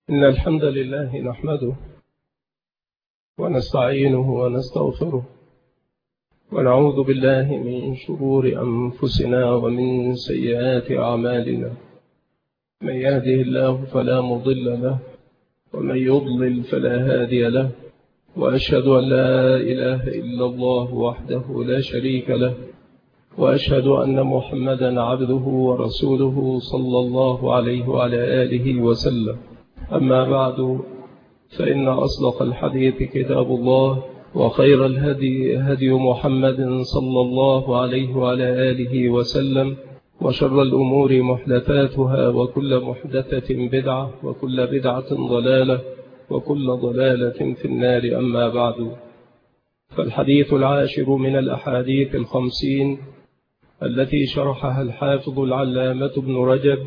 إن الحمد لله نحمده ونستعينه ونستغفره ونعوذ بالله من شرور أنفسنا ومن سيئات أعمالنا. من يهده الله فلا مضل له ومن يضلل فلا هادي له، وأشهد أن لا إله إلا الله وحده لا شريك له، وأشهد أن محمدا عبده ورسوله صلى الله عليه وعلى آله وسلم. أما بعد، فإن أصدق الحديث كتاب الله، وخير الهدي هدي محمد صلى الله عليه وعلى آله وسلم، وشر الأمور محدثاتها، وكل محدثة بدعة، وكل بدعة ضلالة، وكل ضلالة في النار. أما بعد، فالحديث العاشر من الأحاديث 50 التي شرحها الحافظ العلامة ابن رجب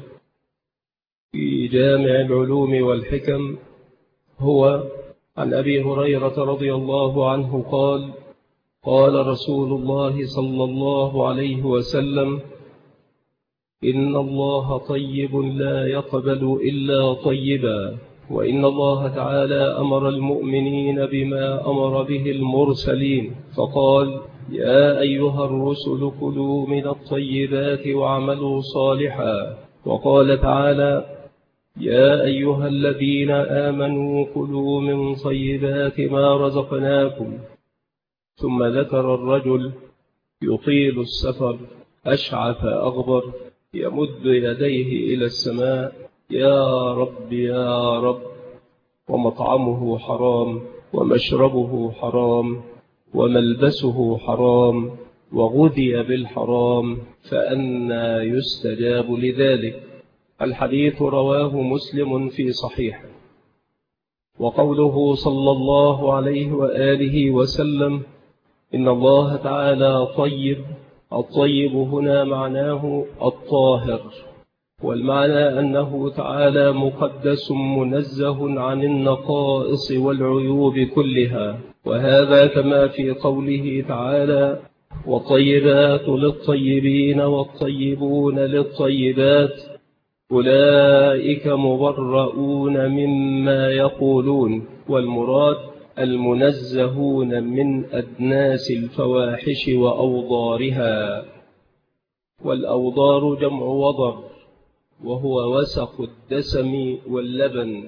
في جامع العلوم والحكم هو عن أبي هريرة رضي الله عنه قال: قال رسول الله صلى الله عليه وسلم: إن الله طيب لا يقبل إلا طيبا، وإن الله تعالى أمر المؤمنين بما أمر به المرسلين، فقال: يا أيها الرسل كلوا من الطيبات واعملوا صالحا. وقال تعالى: يا أيها الذين آمنوا كلوا من طيبات ما رزقناكم. ثم ذكر الرجل يطيل السفر أشعث أغبر يمد يديه إلى السماء: يا رب يا رب، ومطعمه حرام، ومشربه حرام، وملبسه حرام، وغذي بالحرام، فأنى يستجاب لذلك. الحديث رواه مسلم في صحيحه. وقوله صلى الله عليه وآله وسلم: إن الله تعالى طيب، الطيب هنا معناه الطاهر، والمعنى أنه تعالى مقدس منزه عن النقائص والعيوب كلها، وهذا كما في قوله تعالى: والطيبات للطيبين والطيبون للطيبات أولئك مبرؤون مما يقولون. والمراد المنزهون من أدناس الفواحش وأوضارها. والأوضار جمع وضر، وهو وسخ الدسم واللبن.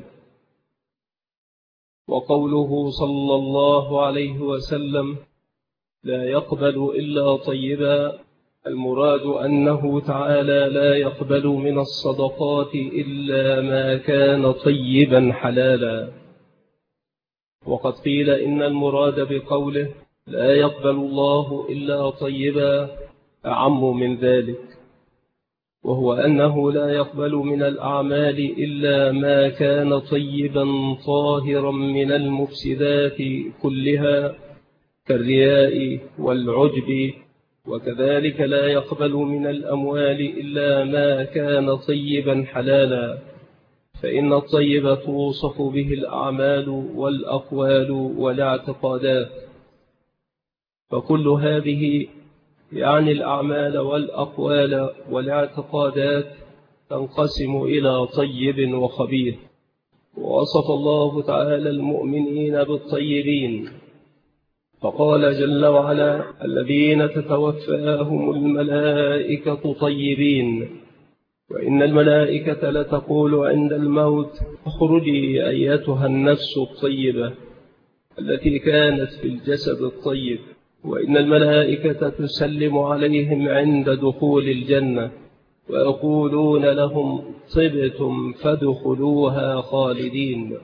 وقوله صلى الله عليه وسلم: لا يقبل إلا طيبا، المراد أنه تعالى لا يقبل من الصدقات إلا ما كان طيبا حلالا. وقد قيل إن المراد بقوله لا يقبل الله إلا طيبا أعم من ذلك، وهو أنه لا يقبل من الأعمال إلا ما كان طيبا طاهرا من المفسدات كلها كالرياء والعجب. وكذلك لا يقبل من الأموال إلا ما كان طيبا حلالا، فإن الطيب توصف به الأعمال والأقوال والاعتقادات. فكل هذه يعني الأعمال والأقوال والاعتقادات تنقسم إلى طيب وخبيث. ووصف الله تعالى المؤمنين بالطيبين، فقال جل وعلا: الذين تتوفاهم الملائكة طيبين. وإن الملائكة لتقول عند الموت: اخرجي أيتها النفس الطيبة التي كانت في الجسد الطيب. وإن الملائكة تسلم عليهم عند دخول الجنة، ويقولون لهم: طبتم فادخلوها خالدين.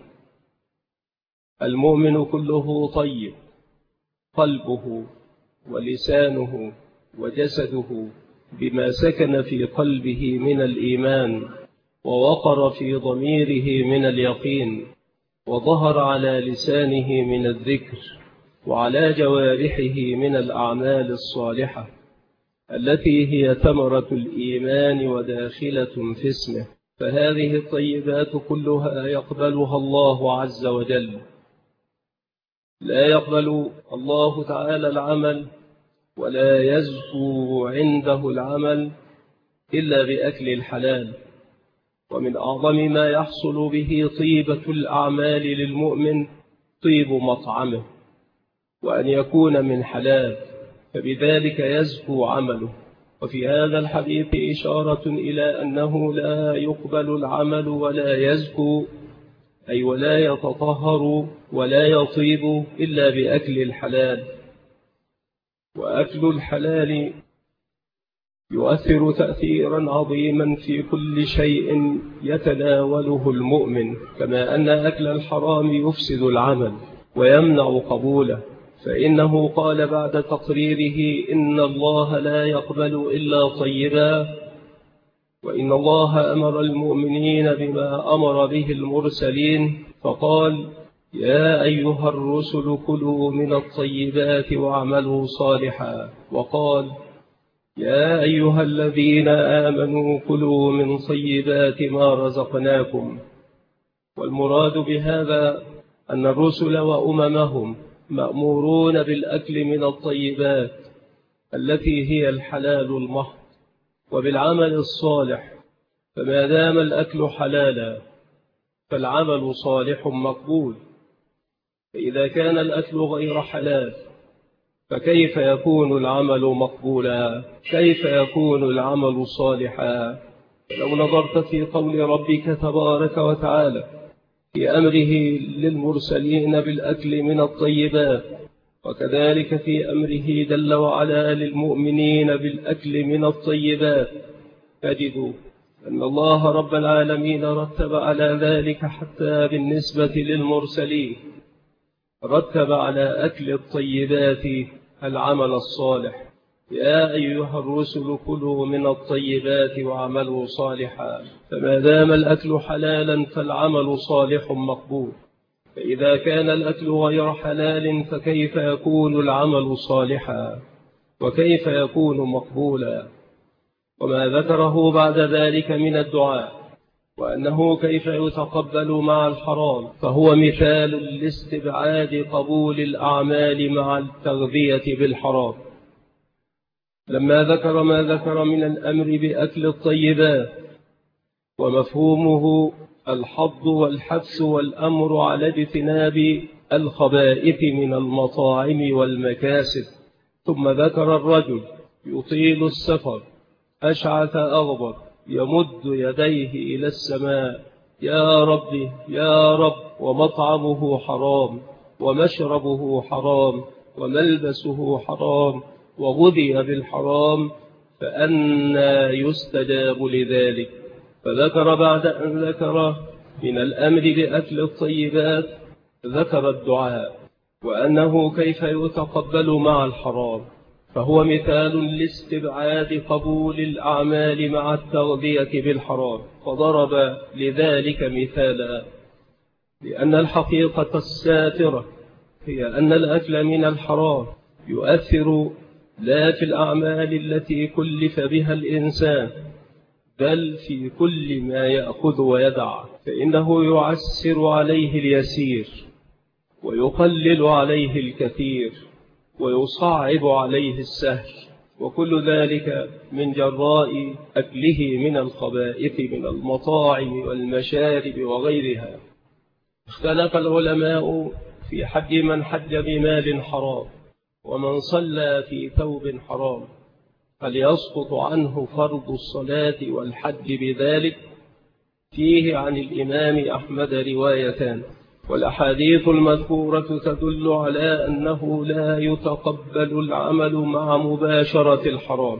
المؤمن كله طيب، قلبه ولسانه وجسده بما سكن في قلبه من الإيمان، ووقر في ضميره من اليقين، وظهر على لسانه من الذكر، وعلى جوارحه من الأعمال الصالحة التي هي ثمرة الإيمان وداخلة في اسمه. فهذه الطيبات كلها يقبلها الله عز وجل. لا يقبل الله تعالى العمل ولا يزكو عنده العمل إلا بأكل الحلال، ومن أعظم ما يحصل به طيبة الأعمال للمؤمن طيب مطعمه، وأن يكون من حلال، فبذلك يزكو عمله. وفي هذا الحديث إشارة إلى أنه لا يقبل العمل ولا يزكو، أي ولا يتطهر ولا يطيب إلا بأكل الحلال. وأكل الحلال يؤثر تأثيرا عظيما في كل شيء يتناوله المؤمن، كما أن أكل الحرام يفسد العمل ويمنع قبوله، فإنه قال بعد تقريره: إن الله لا يقبل إلا طيبا. وإن الله أمر المؤمنين بما أمر به المرسلين، فقال: يا أيها الرسل كلوا من الطيبات واعملوا صالحا. وقال: يا أيها الذين آمنوا كلوا من طيبات ما رزقناكم. والمراد بهذا أن الرسل وأممهم مأمورون بالأكل من الطيبات التي هي الحلال المحض، وبالعمل الصالح، فما دام الأكل حلالا فالعمل صالح مقبول. فإذا كان الأكل غير حلال فكيف يكون العمل مقبولا؟ كيف يكون العمل صالحا؟ لو نظرت في قول ربك تبارك وتعالى في أمره للمرسلين بالأكل من الطيبات، وكذلك في أمره جل وعلا للمؤمنين بالأكل من الطيبات، تجد أن الله رب العالمين رتب على ذلك حتى بالنسبة للمرسلين، رتب على أكل الطيبات العمل الصالح. يا أيها الرسل كلوا من الطيبات واعملوا صالحا. فما دام الأكل حلالا فالعمل صالح مقبول. فإذا كان الأكل غير حلال فكيف يكون العمل صالحا؟ وكيف يكون مقبولا؟ وما ذكره بعد ذلك من الدعاء وأنه كيف يتقبل مع الحرام، فهو مثال لاستبعاد قبول الأعمال مع التغذية بالحرام. لما ذكر ما ذكر من الأمر بأكل الطيبات ومفهومه الحض والحث والأمر على اجتناب الخبائث من المطاعم والمكاسب، ثم ذكر الرجل يطيل السفر أشعث أغبر يمد يديه إلى السماء: يا رب يا رب، ومطعمه حرام ومشربه حرام وملبسه حرام وغذي بالحرام، فأنى يستجاب لذلك؟ فذكر بعد أن ذكر من الأمر بأكل الطيبات ذكر الدعاء وأنه كيف يتقبل مع الحرام، فهو مثال لاستبعاد قبول الأعمال مع التغذية بالحرام، فضرب لذلك مثالا. لأن الحقيقة الساترة هي أن الأكل من الحرام يؤثر لا في الأعمال التي كلف بها الإنسان، بل في كل ما يأخذ ويدع، فإنه يعسر عليه اليسير ويقلل عليه الكثير ويصعب عليه السهل، وكل ذلك من جراء أكله من الخبائث من المطاعم والمشارب وغيرها. اختلف العلماء في حج من حج بمال حرام ومن صلى في ثوب حرام، هل يسقط عنه فرض الصلاة والحج بذلك؟ فيه عن الإمام أحمد روايتان، والأحاديث المذكورة تدل على أنه لا يتقبل العمل مع مباشرة الحرام،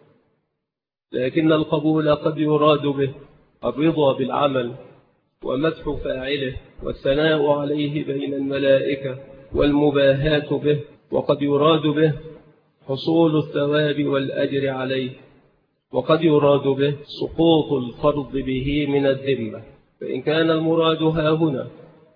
لكن القبول قد يراد به الرضا بالعمل ومدح فاعله والثناء عليه بين الملائكة والمباهاة به، وقد يراد به حصول الثواب والأجر عليه، وقد يراد به سقوط الفرض به من الذمة. فإن كان المراد هنا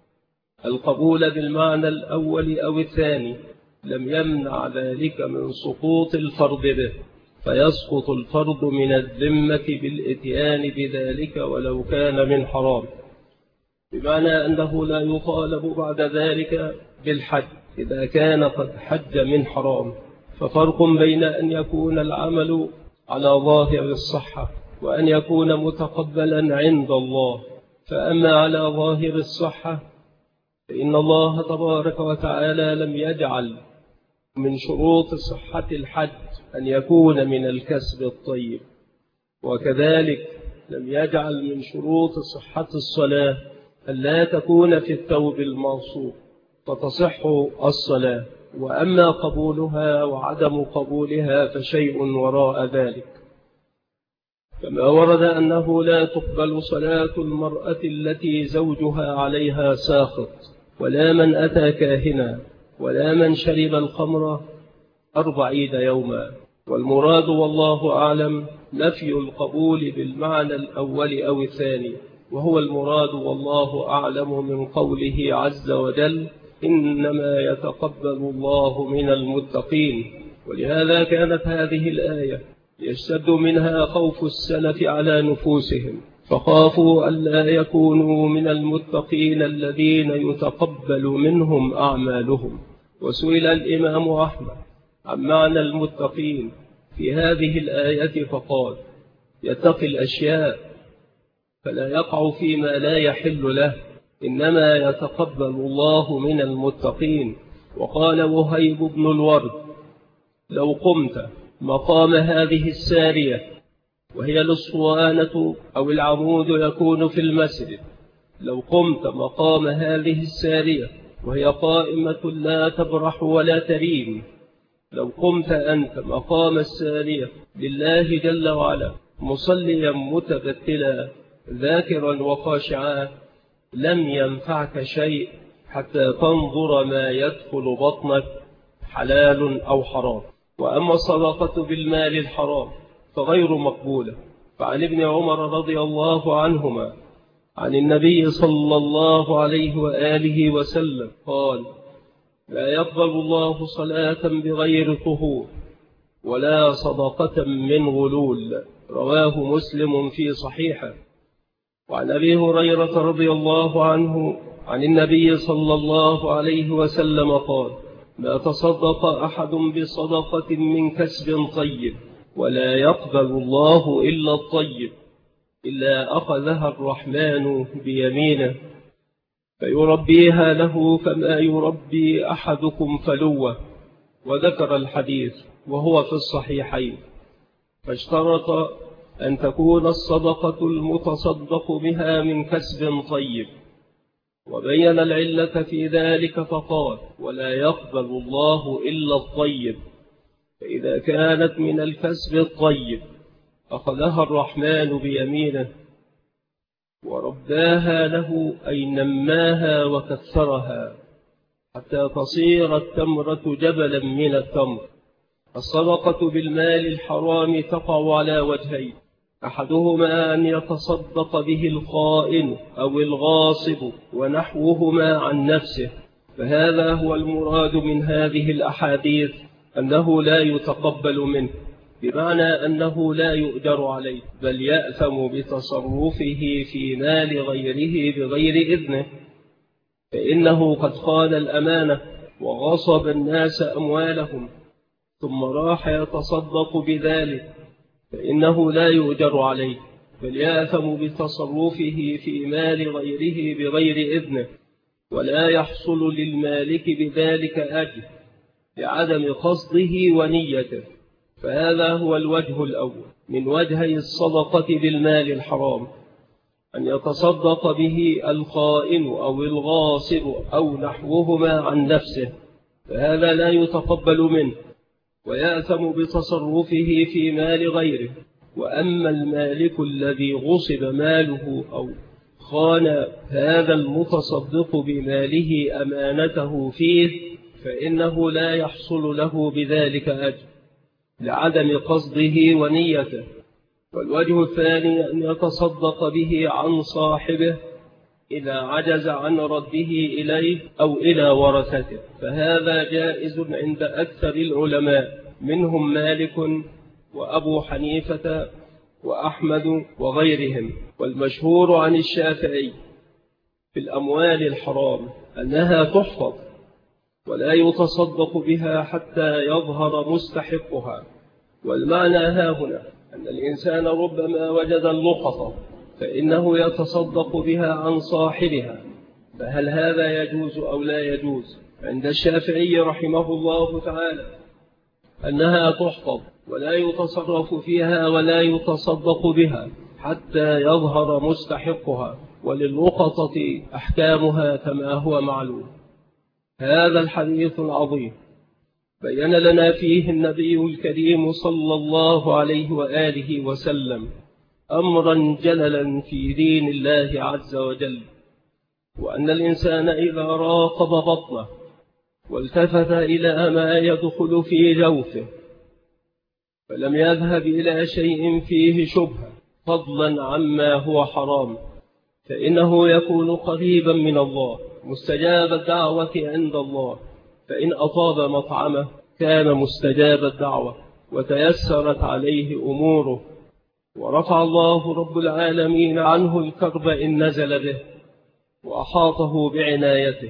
القبول بالمعنى الأول أو الثاني لم يمنع ذلك من سقوط الفرض به، فيسقط الفرض من الذمة بالإتيان بذلك ولو كان من حرام، بمعنى أنه لا يطالب بعد ذلك بالحج إذا كان قد حج من حرام. ففرق بين أن يكون العمل على ظاهر الصحة وأن يكون متقبلا عند الله. فأما على ظاهر الصحة فإن الله تبارك وتعالى لم يجعل من شروط صحة الحج أن يكون من الكسب الطيب، وكذلك لم يجعل من شروط صحة الصلاة أن لا تكون في الثوب الموصوف فتصح الصلاة، وأما قبولها وعدم قبولها فشيء وراء ذلك. كما ورد أنه لا تقبل صلاة المرأة التي زوجها عليها ساخط، ولا من أتى كاهنا، ولا من شرب الخمر 40 يوما. والمراد والله أعلم نفي القبول بالمعنى الأول أو الثاني، وهو المراد والله أعلم من قوله عز وجل إنما يتقبل الله من المتقين. ولهذا كانت هذه الآية يشتد منها خوف السلف على نفوسهم، فخافوا ألا يكونوا من المتقين الذين يتقبل منهم أعمالهم. وسئل الإمام أحمد عن معنى المتقين في هذه الآية فقال يتقي الأشياء فلا يقع فيما لا يحل له، إنما يتقبل الله من المتقين. وقال وهيب بن الورد لو قمت مقام هذه السارية، وهي الأسطوانة أو العمود يكون في المسجد، لو قمت مقام هذه السارية وهي قائمة لا تبرح ولا تريم، لو قمت أنت مقام السارية لله جل وعلا مصليا متبتلا ذاكرا وخاشعا، لم ينفعك شيء حتى تنظر ما يدخل بطنك حلال أو حرام. وأما الصدقة بالمال الحرام فغير مقبولة. فعن ابن عمر رضي الله عنهما عن النبي صلى الله عليه وآله وسلم قال لا يقبل الله صلاة بغير طهور ولا صدقة من غلول، رواه مسلم في صحيحه. وعن أبي هريرة رضي الله عنه عن النبي صلى الله عليه وسلم قال ما تصدق أحد بصدقة من كسب طيب ولا يقبل الله إلا الطيب إلا أخذها الرحمن بيمينه فيربيها له كما يربي أحدكم فلوه. وذكر الحديث وهو في الصحيحين. فاشترط أن تكون الصدقة المتصدق بها من كسب طيب، وبين العلة في ذلك فقال ولا يقبل الله إلا الطيب، فإذا كانت من الكسب الطيب أخذها الرحمن بيمينه ورباها له أي نماها وكثرها حتى تصير التمرة جبلا من التمر. الصدقة بالمال الحرام تقع على وجهين، أحدهما أن يتصدق به الخائن أو الغاصب ونحوهما عن نفسه، فهذا هو المراد من هذه الأحاديث أنه لا يتقبل منه، بمعنى أنه لا يؤجر عليه بل يأثم بتصرفه في مال غيره بغير إذنه، فإنه قد خان الأمانة وغصب الناس أموالهم ثم راح يتصدق بذلك، فإنه لا يؤجر عليه بل يأثم بتصرفه في مال غيره بغير إذنه، ولا يحصل للمالك بذلك أجر لعدم قصده ونيته. فهذا هو الوجه الأول من وجهي الصدقة بالمال الحرام، أن يتصدق به الخائن أو الغاصب أو نحوهما عن نفسه، فهذا لا يتقبل منه ويأثم بتصرفه في مال غيره. وأما المالك الذي غصب ماله أو خان هذا المتصدق بماله أمانته فيه، فإنه لا يحصل له بذلك أجر لعدم قصده ونيته. والوجه الثاني أن يتصدق به عن صاحبه إذا عجز عن رده إليه أو إلى ورثته، فهذا جائز عند أكثر العلماء منهم مالك وأبو حنيفة وأحمد وغيرهم. والمشهور عن الشافعي في الأموال الحرام أنها تحفظ ولا يتصدق بها حتى يظهر مستحقها. والمعنى ها هنا أن الإنسان ربما وجد اللقطة فإنه يتصدق بها عن صاحبها، فهل هذا يجوز أو لا يجوز؟ عند الشافعي رحمه الله تعالى أنها تحفظ ولا يتصرف فيها ولا يتصدق بها حتى يظهر مستحقها، ولللقطة أحكامها كما هو معلوم. هذا الحديث العظيم بيّن لنا فيه النبي الكريم صلى الله عليه وآله وسلم أمرا جللا في دين الله عز وجل، وأن الإنسان إذا راقب بطنه والتفت إلى ما يدخل في جوفه فلم يذهب إلى شيء فيه شبهة فضلا عما هو حرام، فإنه يكون قريبا من الله مستجاب الدعوة عند الله، فإن أطاب مطعمه كان مستجاب الدعوة وتيسرت عليه أموره، ورفع الله رب العالمين عنه الكرب إن نزل به وأحاطه بعنايته.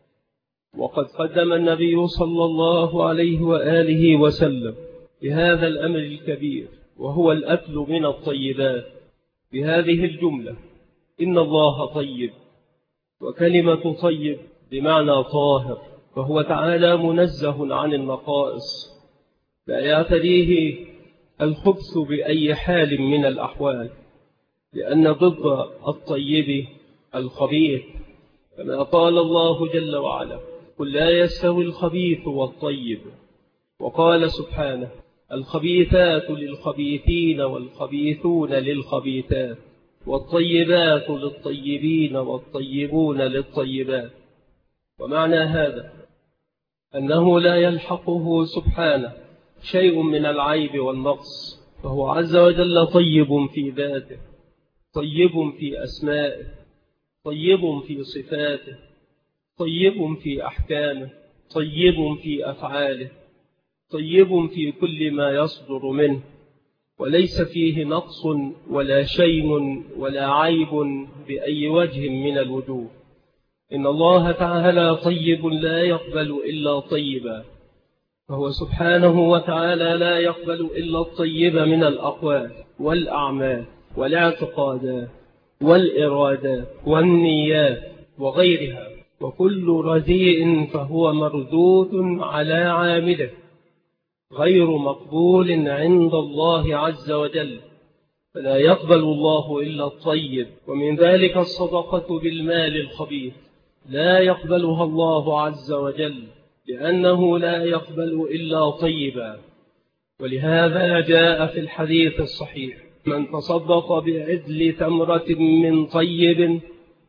وقد قدم النبي صلى الله عليه وآله وسلم بهذا الأمر الكبير وهو الأكل من الطيبات بهذه الجملة: إن الله طيب. وكلمة طيب بمعنى طاهر، فهو تعالى منزه عن النقائص، لا يعتريه الخبث بأي حال من الأحوال، لأن ضد الطيب الخبيث، كما قال الله جل وعلا: قل لا يستوي الخبيث والطيب. وقال سبحانه: الخبيثات للخبيثين والخبيثون للخبيثات والطيبات للطيبين والطيبون للطيبات. ومعنى هذا أنه لا يلحقه سبحانه شيء من العيب والنقص، فهو عز وجل طيب في ذاته، طيب في أسمائه، طيب في صفاته، طيب في أحكامه، طيب في أفعاله، طيب في كل ما يصدر منه، وليس فيه نقص ولا شيء ولا عيب بأي وجه من الوجوه. إن الله تعالى طيب لا يقبل إلا طيبا، فهو سبحانه وتعالى لا يقبل إلا الطيب من الأقوال والأعمال والاعتقادات والإرادات والنيات وغيرها، وكل رديء فهو مردود على عامله غير مقبول عند الله عز وجل، فلا يقبل الله إلا الطيب. ومن ذلك الصدقة بالمال الخبيث لا يقبلها الله عز وجل، لأنه لا يقبل إلا طيبا. ولهذا جاء في الحديث الصحيح: من تصدق بعدل تمرة من طيب،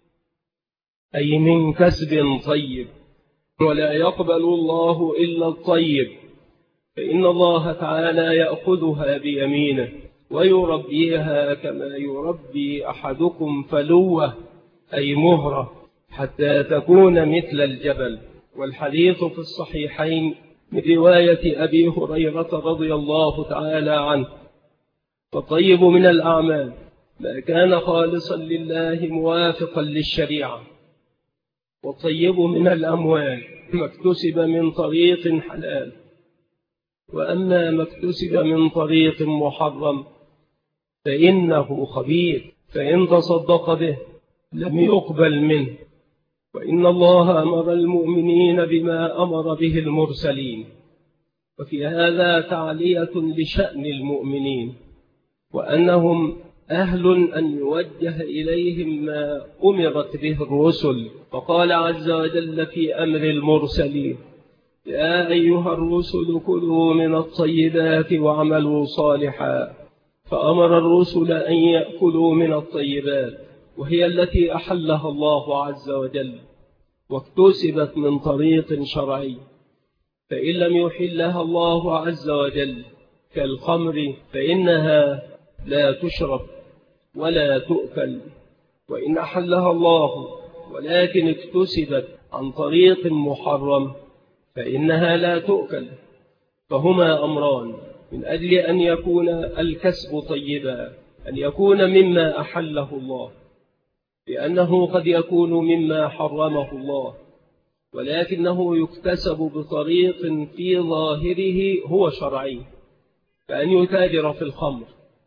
أي من كسب طيب، ولا يقبل الله إلا الطيب، فإن الله تعالى يأخذها بيمينه ويربيها كما يربي أحدكم فلوة، أي مهرة، حتى تكون مثل الجبل. والحديث في الصحيحين من رواية أبي هريرة رضي الله تعالى عنه: فالطيب من الأعمال ما كان خالصا لله موافقا للشريعة، والطيب من الأموال ما اكتسب من طريق حلال، وأما ما اكتسب من طريق محرم فإنه خبيث، فإن تصدق به لم يقبل منه. وإن الله أمر المؤمنين بما أمر به المرسلين، وفي هذا تعلية لشأن المؤمنين، وأنهم أهل أن يوجه إليهم ما أمرت به الرسل. فقال عز وجل في أمر المرسلين: يا أيها الرسل كلوا من الطيبات واعملوا صالحا. فأمر الرسل أن يأكلوا من الطيبات، وهي التي أحلها الله عز وجل واكتسبت من طريق شرعي، فإن لم يحلها الله عز وجل كالخمر فإنها لا تشرب ولا تؤكل، وإن أحلها الله ولكن اكتسبت عن طريق محرم فإنها لا تؤكل. فهما أمران من أجل أن يكون الكسب طيبا: أن يكون مما أحله الله، لأنه قد يكون مما حرمه الله، ولكنه يكتسب بطريق في ظاهره هو شرعي، كأن يتاجر في الخمر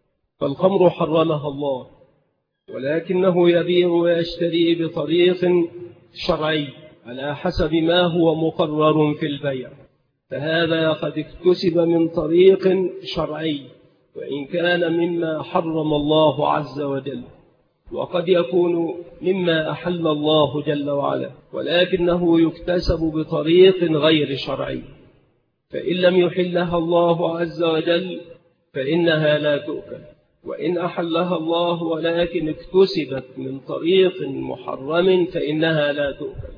فالخمر حرمها الله، ولكنه يبيع ويشتري بطريق شرعي على حسب ما هو مقرر في البيع، فهذا قد اكتسب من طريق شرعي وإن كان مما حرم الله عز وجل، وقد يكون مما أحل الله جل وعلا، ولكنه يكتسب بطريق غير شرعي، فإن لم يحلها الله عز وجل فإنها لا تؤكل، وإن أحلها الله ولكن اكتسبت من طريق محرم فإنها لا تؤكل.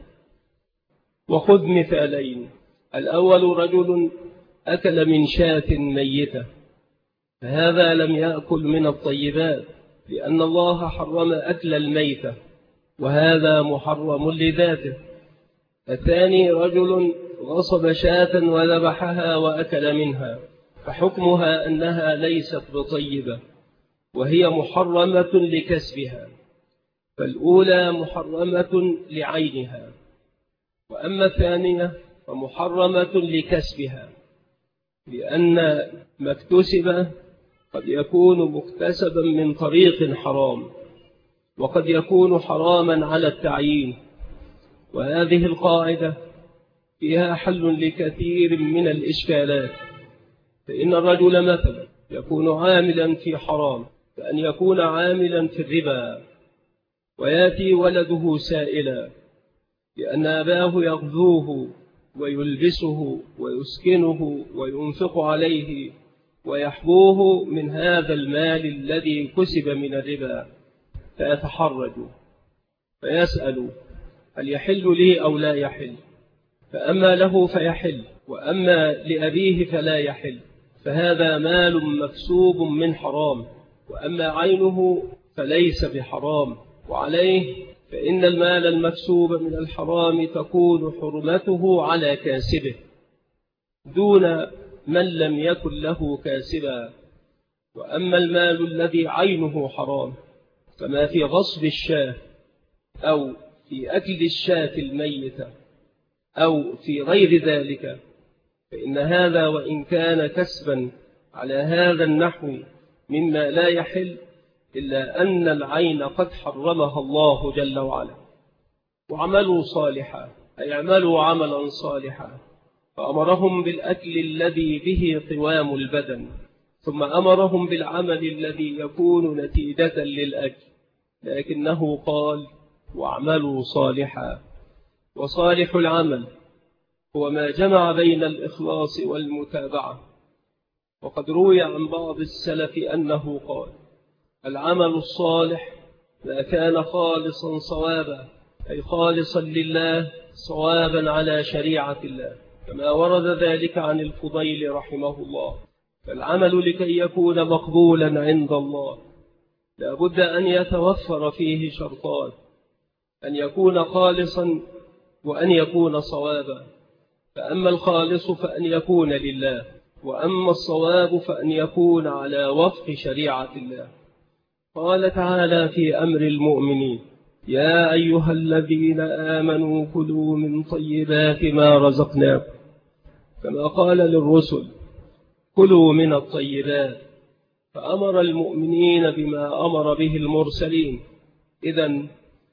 وخذ مثالين: الأول رجل أكل من شاة ميتة، فهذا لم يأكل من الطيبات لأن الله حرم أكل الميتة، وهذا محرم لذاته. الثاني رجل غصب شاة وذبحها وأكل منها، فحكمها أنها ليست بطيبة وهي محرمة لكسبها، فالأولى محرمة لعينها، وأما الثانية فمحرمة لكسبها، لأن ما اكتسب قد يكون مكتسبا من طريق حرام، وقد يكون حراما على التعيين، وهذه القاعدة فيها حل لكثير من الإشكالات. فإن الرجل مثلا يكون عاملا في حرام، كأن يكون عاملا في الربا، ويأتي ولده سائلا لأن أباه يغذوه ويلبسه ويسكنه وينفق عليه ويحبوه من هذا المال الذي كسب من الربا، فيتحرج فيسأل: هل يحل لي أو لا يحل؟ فأما له فيحل، وأما لأبيه فلا يحل، فهذا مال مكسوب من حرام، وأما عينه فليس بحرام. وعليه فإن المال المكسوب من الحرام تكون حرمته على كاسبه دون من لم يكن له كاسبا. وأما المال الذي عينه حرام كما في غصب الشاة أو في أكل الشاة الميتة أو في غير ذلك، فإن هذا وإن كان كسبا على هذا النحو مما لا يحل، إلا أن العين قد حرمها الله جل وعلا. وعملوا صالحا أي اعملوا عملا صالحا، فأمرهم بالأكل الذي به قوام البدن، ثم أمرهم بالعمل الذي يكون نتيجة للأكل، لكنه قال: واعملوا صالحا. وصالح العمل هو ما جمع بين الإخلاص والمتابعة. وقد روي عن بعض السلف أنه قال: العمل الصالح ما كان خالصا صوابا، أي خالصا لله صوابا على شريعة الله، كما ورد ذلك عن الفضيل رحمه الله. فالعمل لكي يكون مقبولا عند الله لا بد أن يتوفر فيه شرطان: أن يكون خالصا وأن يكون صوابا. فأما الخالص فأن يكون لله، وأما الصواب فأن يكون على وفق شريعة الله. قال تعالى في أمر المؤمنين: يا أيها الذين آمنوا كلوا من طيبات ما رزقناكم، كما قال للرسل: كلوا من الطيبات، فأمر المؤمنين بما أمر به المرسلين. إذن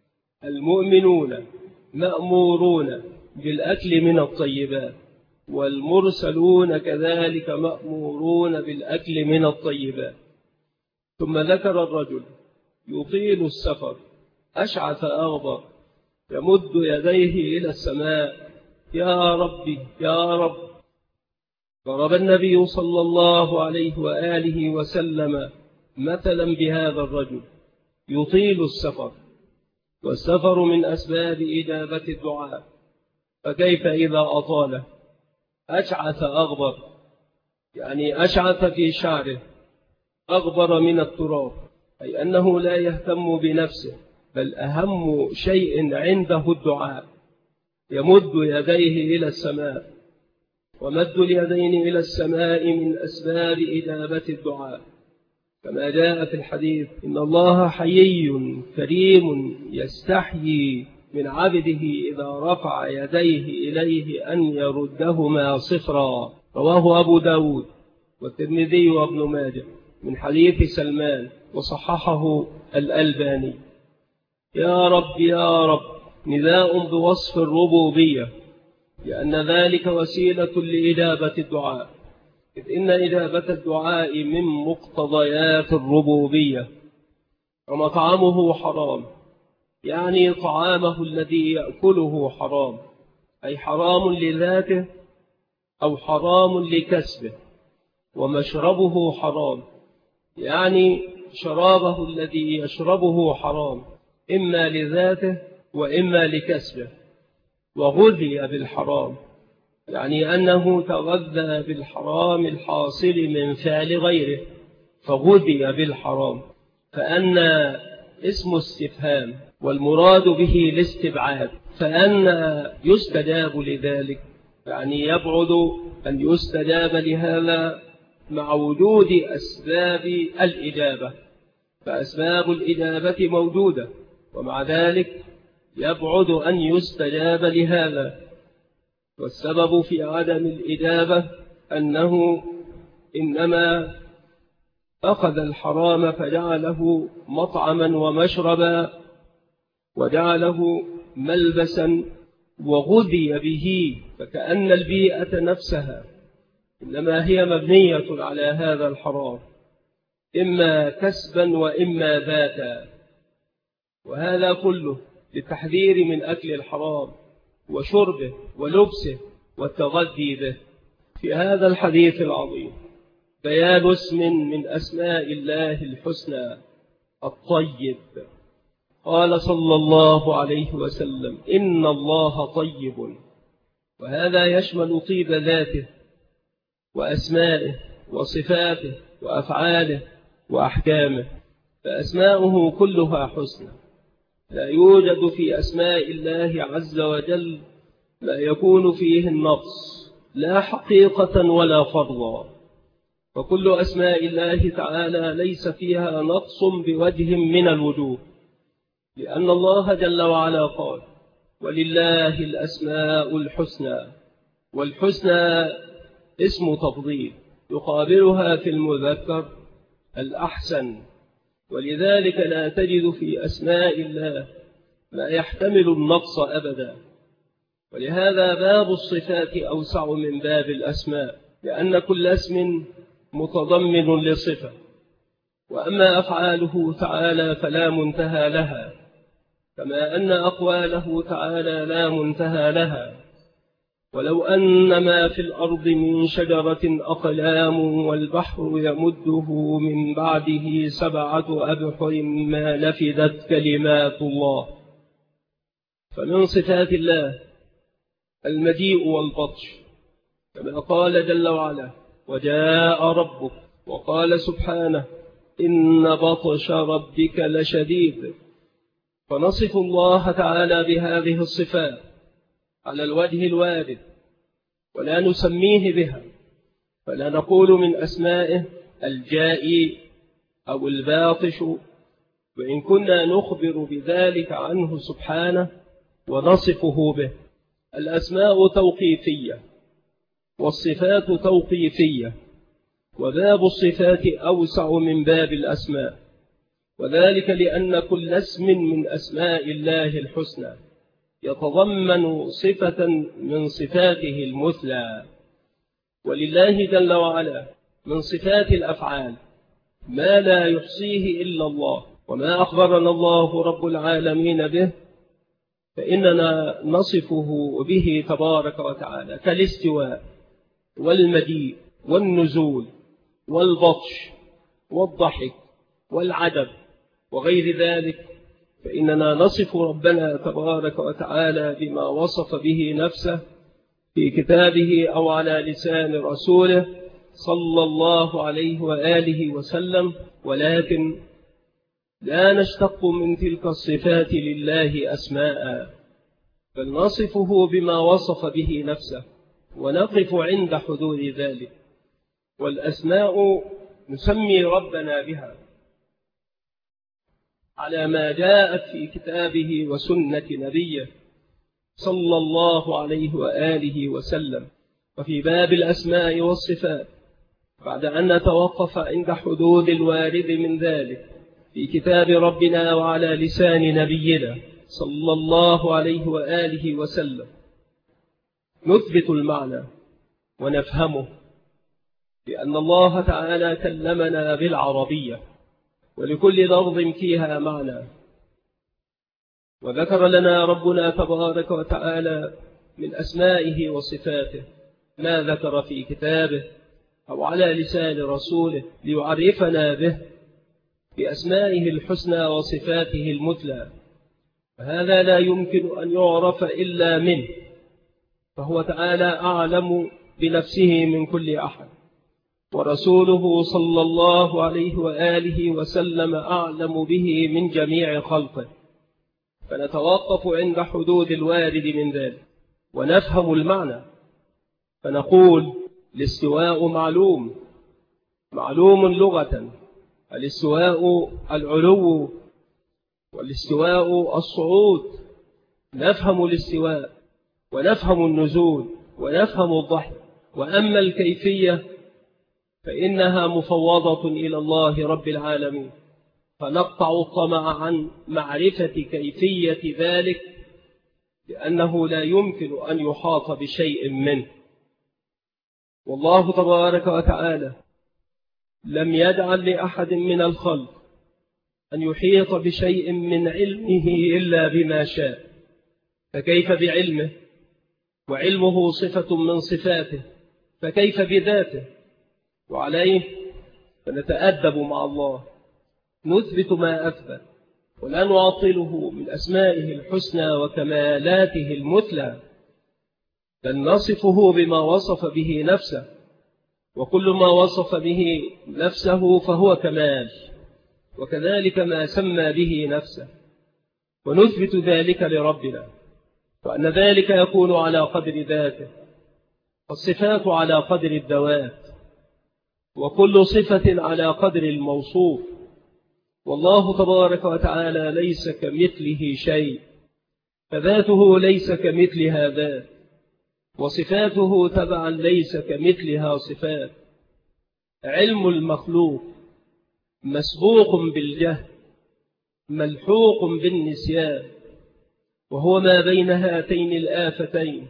المؤمنون مأمورون بالأكل من الطيبات، والمرسلون كذلك مأمورون بالأكل من الطيبات. ثم ذكر الرجل يطيل السفر أشعث أغبر يمد يديه إلى السماء: يا ربي يا رب. ضرب النبي صلى الله عليه وآله وسلم مثلا بهذا الرجل يطيل السفر، والسفر من أسباب إجابة الدعاء، فكيف إذا أطاله؟ أشعث أغبر، يعني أشعث في شعره أغبر من التراب، أي أنه لا يهتم بنفسه، بل أهم شيء عنده الدعاء. يمد يديه إلى السماء، ومد اليدين إلى السماء من أسباب إجابة الدعاء، كما جاء في الحديث: إن الله حيي كريم يستحيي من عبده إذا رفع يديه إليه أن يردهما صفرا. رواه أبو داود والترمذي وابن ماجه. من حديث سلمان وصححه الألباني: يا رب يا رب، نداء بوصف الربوبية، لأن ذلك وسيلة لإجابة الدعاء، إذ إن إجابة الدعاء من مقتضيات الربوبية. ومطعمه حرام، يعني طعامه الذي يأكله حرام، أي حرام لذاته أو حرام لكسبه. ومشربه حرام، يعني شرابه الذي يشربه حرام، إما لذاته وإما لكسبه. وغذي بالحرام، يعني أنه تغذى بالحرام الحاصل من فعل غيره فغذي بالحرام. فأن اسم استفهام، والمراد به الاستبعاد، فأن يستجاب لذلك، يعني يبعد أن يستجاب لهذا مع وجود أسباب الإجابة، فأسباب الإجابة موجودة، ومع ذلك يبعد أن يستجاب لهذا. والسبب في عدم الإجابة أنه إنما أخذ الحرام فجعله مطعما ومشربا، وجعله ملبسا، وغذي به، فكأن البيئة نفسها إنما هي مبنية على هذا الحرام، إما كسبا وإما ذاتا. وهذا كله للتحذير من أكل الحرام وشربه ولبسه والتغذي به. في هذا الحديث العظيم بيان اسم من أسماء الله الحسنى الطيب. قال صلى الله عليه وسلم: إن الله طيب، وهذا يشمل طيب ذاته وأسمائه وصفاته وأفعاله وأحكامه، فأسماؤه كلها حسنى، لا يوجد في أسماء الله عز وجل ما يكون فيه النقص، لا حقيقة ولا فرضا، فكل أسماء الله تعالى ليس فيها نقص بوجه من الوجوه، لأن الله جل وعلا قال: ولله الأسماء الحسنى. والحسنى اسم تفضيل يقابلها في المذكر الأحسن، ولذلك لا تجد في أسماء الله ما يحتمل النقص أبدا. ولهذا باب الصفات أوسع من باب الأسماء، لأن كل اسم متضمن لصفة، وأما أفعاله تعالى فلا منتهى لها، كما أن أقواله تعالى لا منتهى لها. ولو أن ما في الأرض من شجرة أقلام والبحر يمده من بعده 7 أبحر ما نفدت كلمات الله. فمن صفات الله المجيء والبطش، كما قال جل وعلا: وجاء ربك، وقال سبحانه: إن بطش ربك لشديد. فنصف الله تعالى بهذه الصفات على الوجه الوارد، ولا نسميه بها، فلا نقول من أسمائه الجائي أو الباطش، وإن كنا نخبر بذلك عنه سبحانه ونصفه به. الأسماء توقيفية والصفات توقيفية، وباب الصفات أوسع من باب الأسماء، وذلك لأن كل اسم من أسماء الله الحسنى يتضمن صفة من صفاته المثلى. ولله جل وعلا من صفات الأفعال ما لا يحصيه إلا الله، وما أخبرنا الله رب العالمين به فإننا نصفه به تبارك وتعالى، كالاستواء والمجيء والنزول والبطش والضحك والعدب وغير ذلك، فإننا نصف ربنا تبارك وتعالى بما وصف به نفسه في كتابه أو على لسان رسوله صلى الله عليه وآله وسلم، ولكن لا نشتق من تلك الصفات لله أسماء، بل نصفه بما وصف به نفسه ونقف عند حدود ذلك. والأسماء نسمي ربنا بها على ما جاءت في كتابه وسنة نبيه صلى الله عليه وآله وسلم. وفي باب الأسماء والصفات بعد أن نتوقف عند حدود الوارد من ذلك في كتاب ربنا وعلى لسان نبينا صلى الله عليه وآله وسلم، نثبت المعنى ونفهمه لأن الله تعالى كلمنا بالعربية، ولكل لفظ فيها معنى. وذكر لنا ربنا تبارك وتعالى من أسمائه وصفاته ما ذكر في كتابه أو على لسان رسوله ليعرفنا به بأسمائه الحسنى وصفاته المثلى، فهذا لا يمكن أن يعرف إلا منه، فهو تعالى أعلم بنفسه من كل أحد، ورسوله صلى الله عليه وآله وسلم أعلم به من جميع خلقه. فنتوقف عند حدود الوارد من ذلك ونفهم المعنى، فنقول الاستواء معلوم لغة، الاستواء العلو والاستواء الصعود، نفهم الاستواء ونفهم النزول ونفهم الضحك. وأما الكيفية فإنها مفوضة إلى الله رب العالمين، فنقطع الطمع عن معرفة كيفية ذلك لأنه لا يمكن أن يحاط بشيء منه. والله تبارك وتعالى لم يجعل لأحد من الخلق أن يحيط بشيء من علمه إلا بما شاء، فكيف بعلمه؟ وعلمه صفة من صفاته، فكيف بذاته؟ وعليه فنتأدب مع الله، نثبت ما أثبت ولا نعطله من أسمائه الحسنى وكمالاته المثلى، بل نصفه بما وصف به نفسه، وكل ما وصف به نفسه فهو كمال، وكذلك ما سمى به نفسه، ونثبت ذلك لربنا، وأن ذلك يكون على قدر ذاته، والصفات على قدر الذوات، وكل صفة على قدر الموصوف. والله تبارك وتعالى ليس كمثله شيء، فذاته ليس كمثلها ذات، وصفاته تبعا ليس كمثلها صفات. علم المخلوق مسبوق بالجهل ملحوق بالنسيان، وهو ما بين هاتين الآفتين،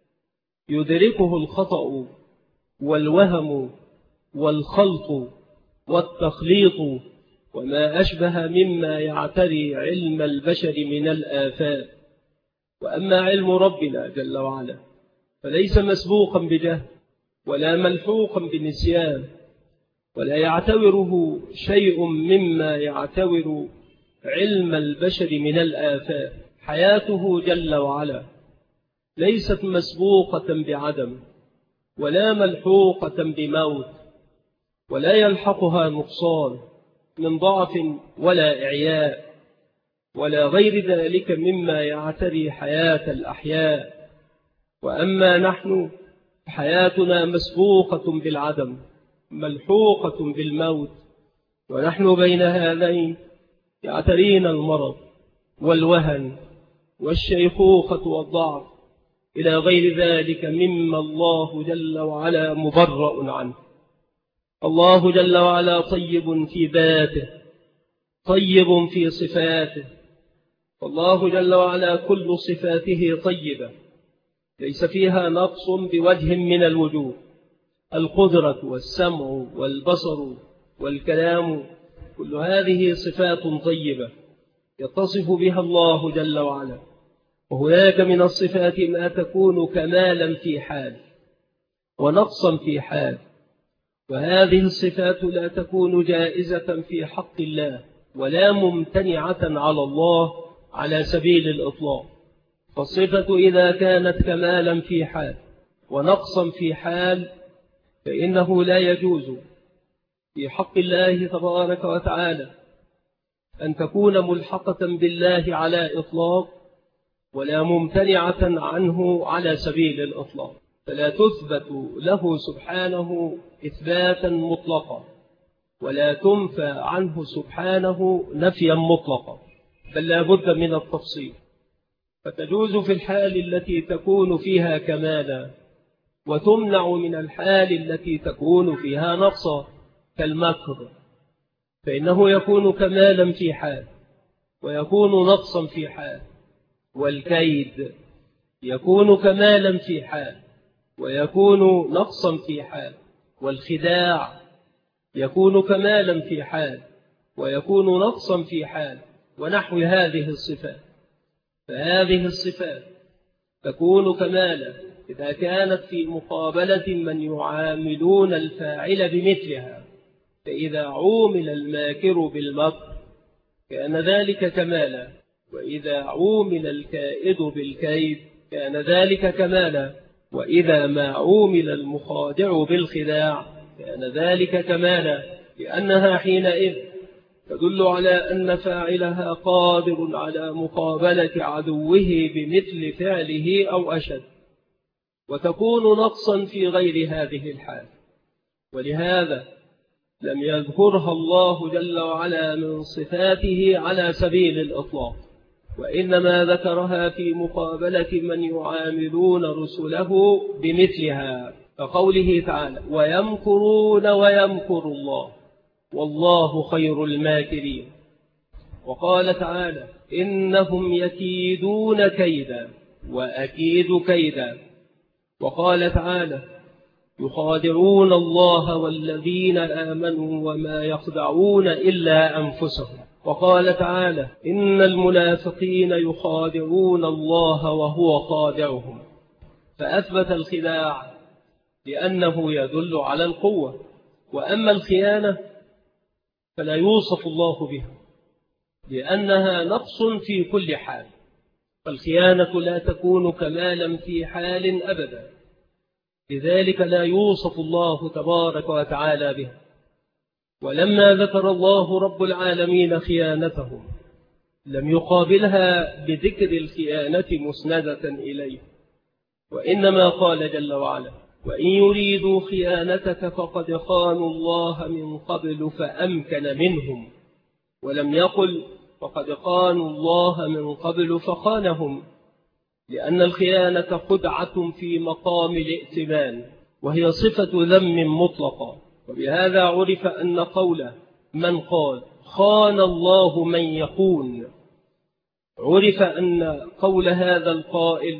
يدركه الخطأ والوهم والخلط والتخليط وما أشبه مما يعتري علم البشر من الآفات. وأما علم ربنا جل وعلا فليس مسبوقا بجهل ولا ملحوقا بنسيان، ولا يعتبره شيء مما يعتبر علم البشر من الآفات. حياته جل وعلا ليست مسبوقة بعدم ولا ملحوقة بموت، ولا يلحقها نقصان من ضعف ولا إعياء ولا غير ذلك مما يعتري حياة الأحياء. وأما نحن حياتنا مسبوقة بالعدم ملحوقة بالموت، ونحن بين هذين يعترينا المرض والوهن والشيخوخة والضعف إلى غير ذلك مما الله جل وعلا مبرأ عنه. الله جل وعلا طيب في ذاته طيب في صفاته، والله جل وعلا كل صفاته طيبة ليس فيها نقص بوجه من الوجوه. القدرة والسمع والبصر والكلام كل هذه صفات طيبة يتصف بها الله جل وعلا. وهناك من الصفات ما تكون كمالا في حال ونقصا في حال، وهذه الصفات لا تكون جائزة في حق الله ولا ممتنعة على الله على سبيل الإطلاق. فالصفة إذا كانت كمالا في حال ونقصا في حال فإنه لا يجوز في حق الله تبارك وتعالى أن تكون ملحقة بالله على إطلاق ولا ممتنعة عنه على سبيل الإطلاق، فلا تثبت له سبحانه إثباتا مطلقا ولا تنفى عنه سبحانه نفيا مطلقا، بل لا بد من التفصيل. فتجوز في الحال التي تكون فيها كمالا وتمنع من الحال التي تكون فيها نقصا كالمكر، فإنه يكون كمالا في حال ويكون نقصا في حال، والكيد يكون كمالا في حال ويكون نقصا في حال، والخداع يكون كمالا في حال ويكون نقصا في حال، ونحو هذه الصفات. فهذه الصفات تكون كمالا إذا كانت في مقابلة من يعاملون الفاعل بمثلها، فإذا عومل الماكر بالمكر كان ذلك كمالا، وإذا عومل الكائد بالكيد كان ذلك كمالا، وإذا ما عومل المخادع بالخداع كان ذلك كمالا، لأنها حينئذ تدل على أن فاعلها قادر على مقابلة عدوه بمثل فعله أو أشد، وتكون نقصا في غير هذه الحال. ولهذا لم يذكرها الله جل وعلا من صفاته على سبيل الإطلاق، وإنما ذكرها في مقابلة من يعاملون رسله بمثلها، كقوله تعالى: ويمكرون ويمكر الله والله خير الماكرين. وقال تعالى: إنهم يكيدون كيدا وأكيد كيدا. وقال تعالى: يخادعون الله والذين آمنوا وما يخدعون إلا أنفسهم. وقال تعالى: إن المنافقين يخادعون الله وهو خادعهم. فأثبت الخداع لأنه يدل على القوة، وأما الخيانة فلا يوصف الله بها لأنها نقص في كل حال، فالخيانة لا تكون كمالا في حال أبدا، لذلك لا يوصف الله تبارك وتعالى بها. ولما ذكر الله رب العالمين خيانتهم لم يقابلها بذكر الخيانة مسندة إليه، وإنما قال جل وعلا: وإن يريدوا خيانتك فقد خانوا الله من قبل فأمكن منهم، ولم يقل فقد خانوا الله من قبل فخانهم، لأن الخيانة خدعة في مقام الائتمان، وهي صفة ذم مطلقة. وبهذا عرف أن قول من قال خان الله من يخون، عرف أن قول هذا القائل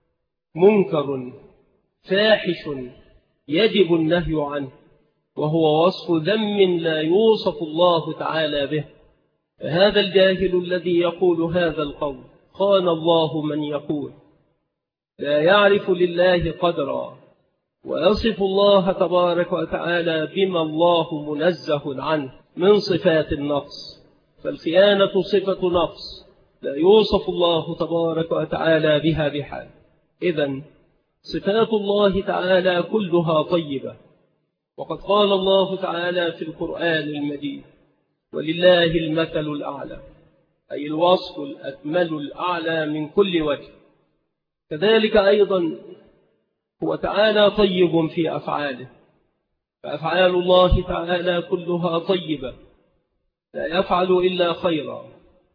منكر فاحش يجب النهي عنه، وهو وصف ذم لا يوصف الله تعالى به. هذا الجاهل الذي يقول هذا القول خان الله من يقول لا يعرف لله قدرا، ويصف الله تبارك وتعالى بما الله منزه عنه من صفات النقص، فالخيانة صفة نقص لا يوصف الله تبارك وتعالى بها بحال. إذن صفات الله تعالى كلها طيبة، وقد قال الله تعالى في القرآن المجيد: ولله المثل الأعلى، أي الوصف الأكمل الأعلى من كل وجه. كذلك أيضا هو تعالى طيب في أفعاله، فأفعال الله تعالى كلها طيبة لا يفعل إلا خيرا.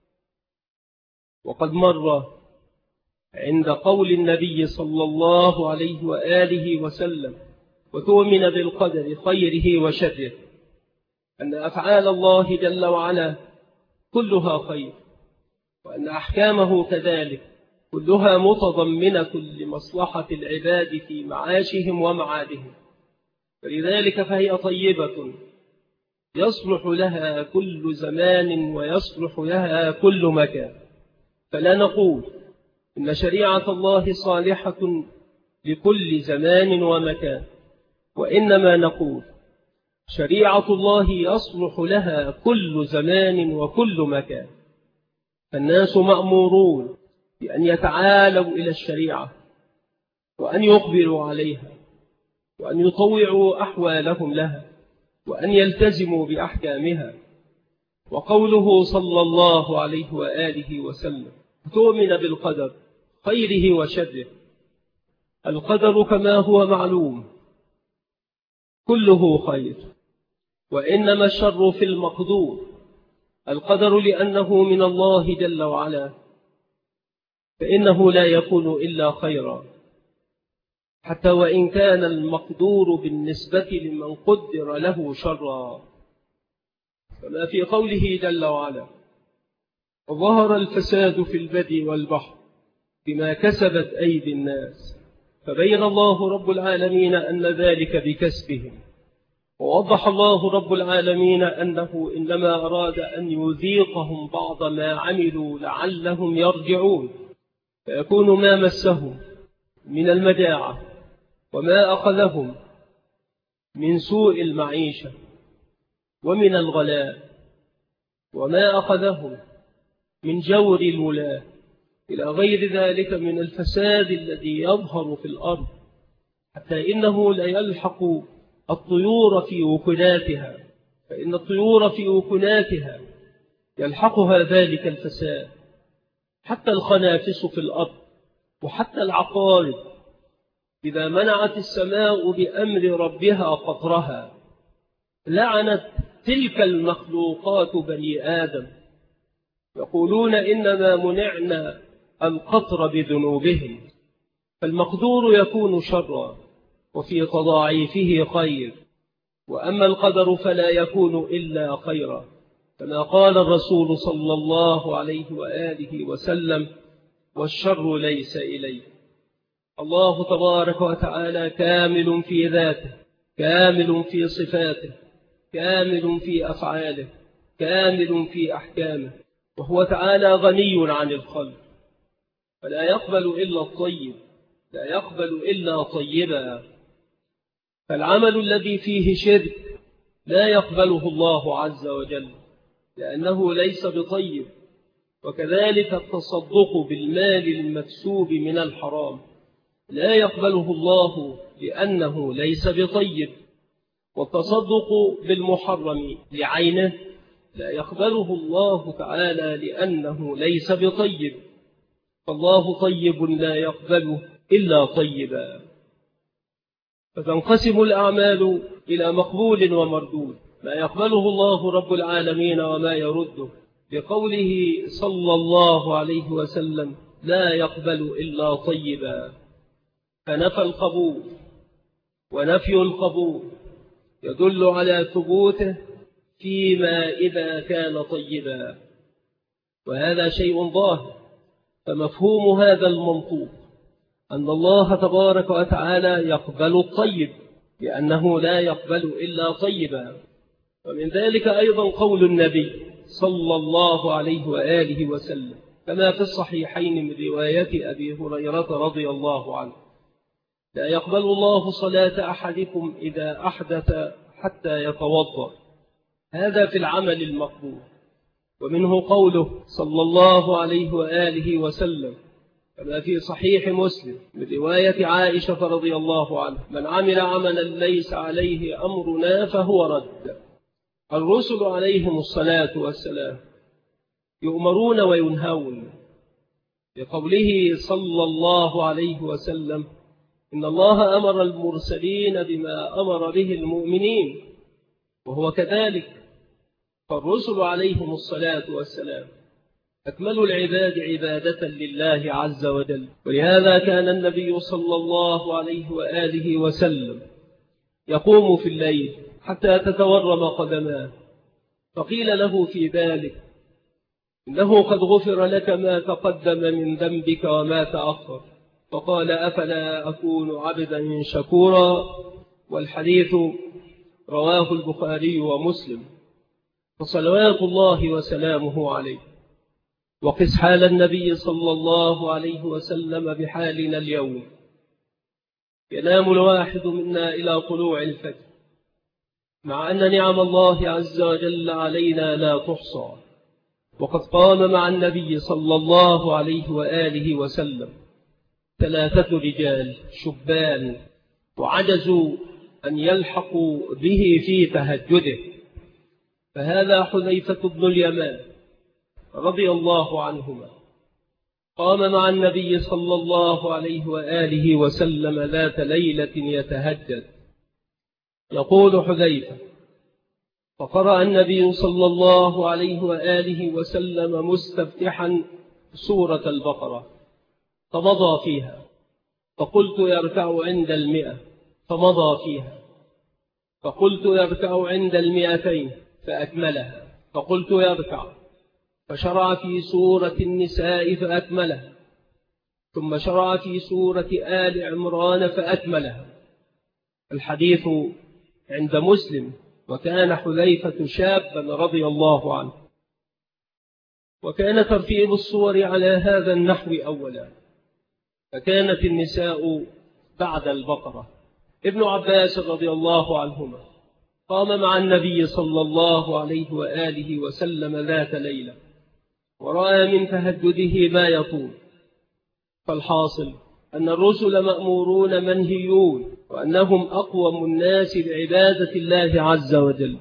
وقد مر عند قول النبي صلى الله عليه وآله وسلم: وتؤمن بالقدر خيره وشره، أن أفعال الله جل وعلا كلها خير، وأن أحكامه كذلك كلها متضمنة لمصلحة العباد في معاشهم ومعادهم، فلذلك فهي طيبة يصلح لها كل زمان ويصلح لها كل مكان. فلا نقول إن شريعة الله صالحة لكل زمان ومكان، وإنما نقول شريعة الله يصلح لها كل زمان وكل مكان. فالناس مأمورون بأن يتعالوا إلى الشريعة وأن يقبلوا عليها وأن يطوعوا أحوالهم لها وأن يلتزموا بأحكامها. وقوله صلى الله عليه وآله وسلم: تؤمن بالقدر خيره وشره، القدر كما هو معلوم كله خير، وإنما الشر في المقدور. القدر لأنه من الله جل وعلا فإنه لا يكون إلا خيرا، حتى وإن كان المقدور بالنسبة لمن قدر له شرا، كما في قوله جل وعلا: ظهر الفساد في البر والبحر بما كسبت أيدي الناس، فبين الله رب العالمين أن ذلك بكسبهم، ووضح الله رب العالمين أنه إنما أراد أن يذيقهم بعض ما عملوا لعلهم يرجعون، فيكون ما مسهم من المجاعة وما أخذهم من سوء المعيشة ومن الغلاء وما أخذهم من جور الولاة إلى غير ذلك من الفساد الذي يظهر في الأرض، حتى إنه لا يلحق الطيور في وكناتها، فإن الطيور في وكناتها يلحقها ذلك الفساد، حتى الخنافس في الأرض وحتى العقارب إذا منعت السماء بأمر ربها قطرها لعنت تلك المخلوقات بني آدم، يقولون إنما منعنا القطر بذنوبهم، فالمقدور يكون شرا وفي تضاعيفه خير، وأما القدر فلا يكون إلا خيرا، كما قال الرسول صلى الله عليه وآله وسلم: والشر ليس إليه. الله تبارك وتعالى كامل في ذاته، كامل في صفاته، كامل في أفعاله، كامل في أحكامه، وهو تعالى غني عن الخلق، فلا يقبل إلا الطيب، لا يقبل إلا طيبا، فالعمل الذي فيه شرك لا يقبله الله عز وجل لأنه ليس بطيب، وكذلك التصدق بالمال المكسوب من الحرام لا يقبله الله لأنه ليس بطيب، والتصدق بالمحرم لعينه لا يقبله الله تعالى لأنه ليس بطيب، فالله طيب لا يقبله إلا طيبا. فتنقسم الأعمال إلى مقبول ومردود، ما يقبله الله رب العالمين وما يرده، بقوله صلى الله عليه وسلم: لا يقبل إلا طيبا، فنفى القبول، ونفي القبول يدل على ثبوته فيما إذا كان طيبا، وهذا شيء ظاهر، فمفهوم هذا المنطوق أن الله تبارك وتعالى يقبل الطيب لأنه لا يقبل إلا طيبا. ومن ذلك أيضا قول النبي صلى الله عليه وآله وسلم كما في الصحيحين من رواية أبي هريرة رضي الله عنه: لا يقبل الله صلاة أحدكم إذا أحدث حتى يتوضأ، هذا في العمل المقبول. ومنه قوله صلى الله عليه وآله وسلم كما في صحيح مسلم من رواية عائشة رضي الله عنها: من عمل عملا ليس عليه أمرنا فهو رد. الرسل عليهم الصلاة والسلام يؤمرون وينهون، لقوله صلى الله عليه وسلم: إن الله أمر المرسلين بما أمر به المؤمنين، وهو كذلك، فالرسل عليهم الصلاة والسلام أكمل العباد عبادة لله عز وجل، ولهذا كان النبي صلى الله عليه وآله وسلم يقوم في الليل حتى تتورم قدماه، فقيل له في ذلك: إنه قد غفر لك ما تقدم من ذنبك وما تأخر، فقال: أفلا أكون عبدا شكورا. والحديث رواه البخاري ومسلم، فصلوات الله وسلامه عليه. وقس حال النبي صلى الله عليه وسلم بحالنا اليوم، ينام الواحد منا إلى طلوع الفجر، مع أن نعم الله عز وجل علينا لا تحصى، وقد قام مع النبي صلى الله عليه وآله وسلم 3 رجال شبان وعجزوا أن يلحقوا به في تهجده، فهذا حذيفة بن اليمان رضي الله عنهما قام مع النبي صلى الله عليه وآله وسلم ذات ليلة يتهجد. يقول حذيفة: فقرأ النبي صلى الله عليه وآله وسلم مستفتحا سورة البقرة، فمضى فيها، فقلت يركع عند 100 فمضى فيها، فقلت يركع عند 200 فأكملها، فقلت يركع، فشرع في سورة النساء فأكملها، ثم شرع في سورة آل عمران فأكملها. الحديث عند مسلم. وكان حذيفة شابا رضي الله عنه، وكان ترتيب الصور على هذا النحو أولا، فكانت النساء بعد البقرة. ابن عباس رضي الله عنهما قام مع النبي صلى الله عليه وآله وسلم ذات ليلة، ورأى من تهدده ما يطول. فالحاصل أن الرسل مأمورون منهيون، وأنهم أقوم الناس بعبادة الله عز وجل،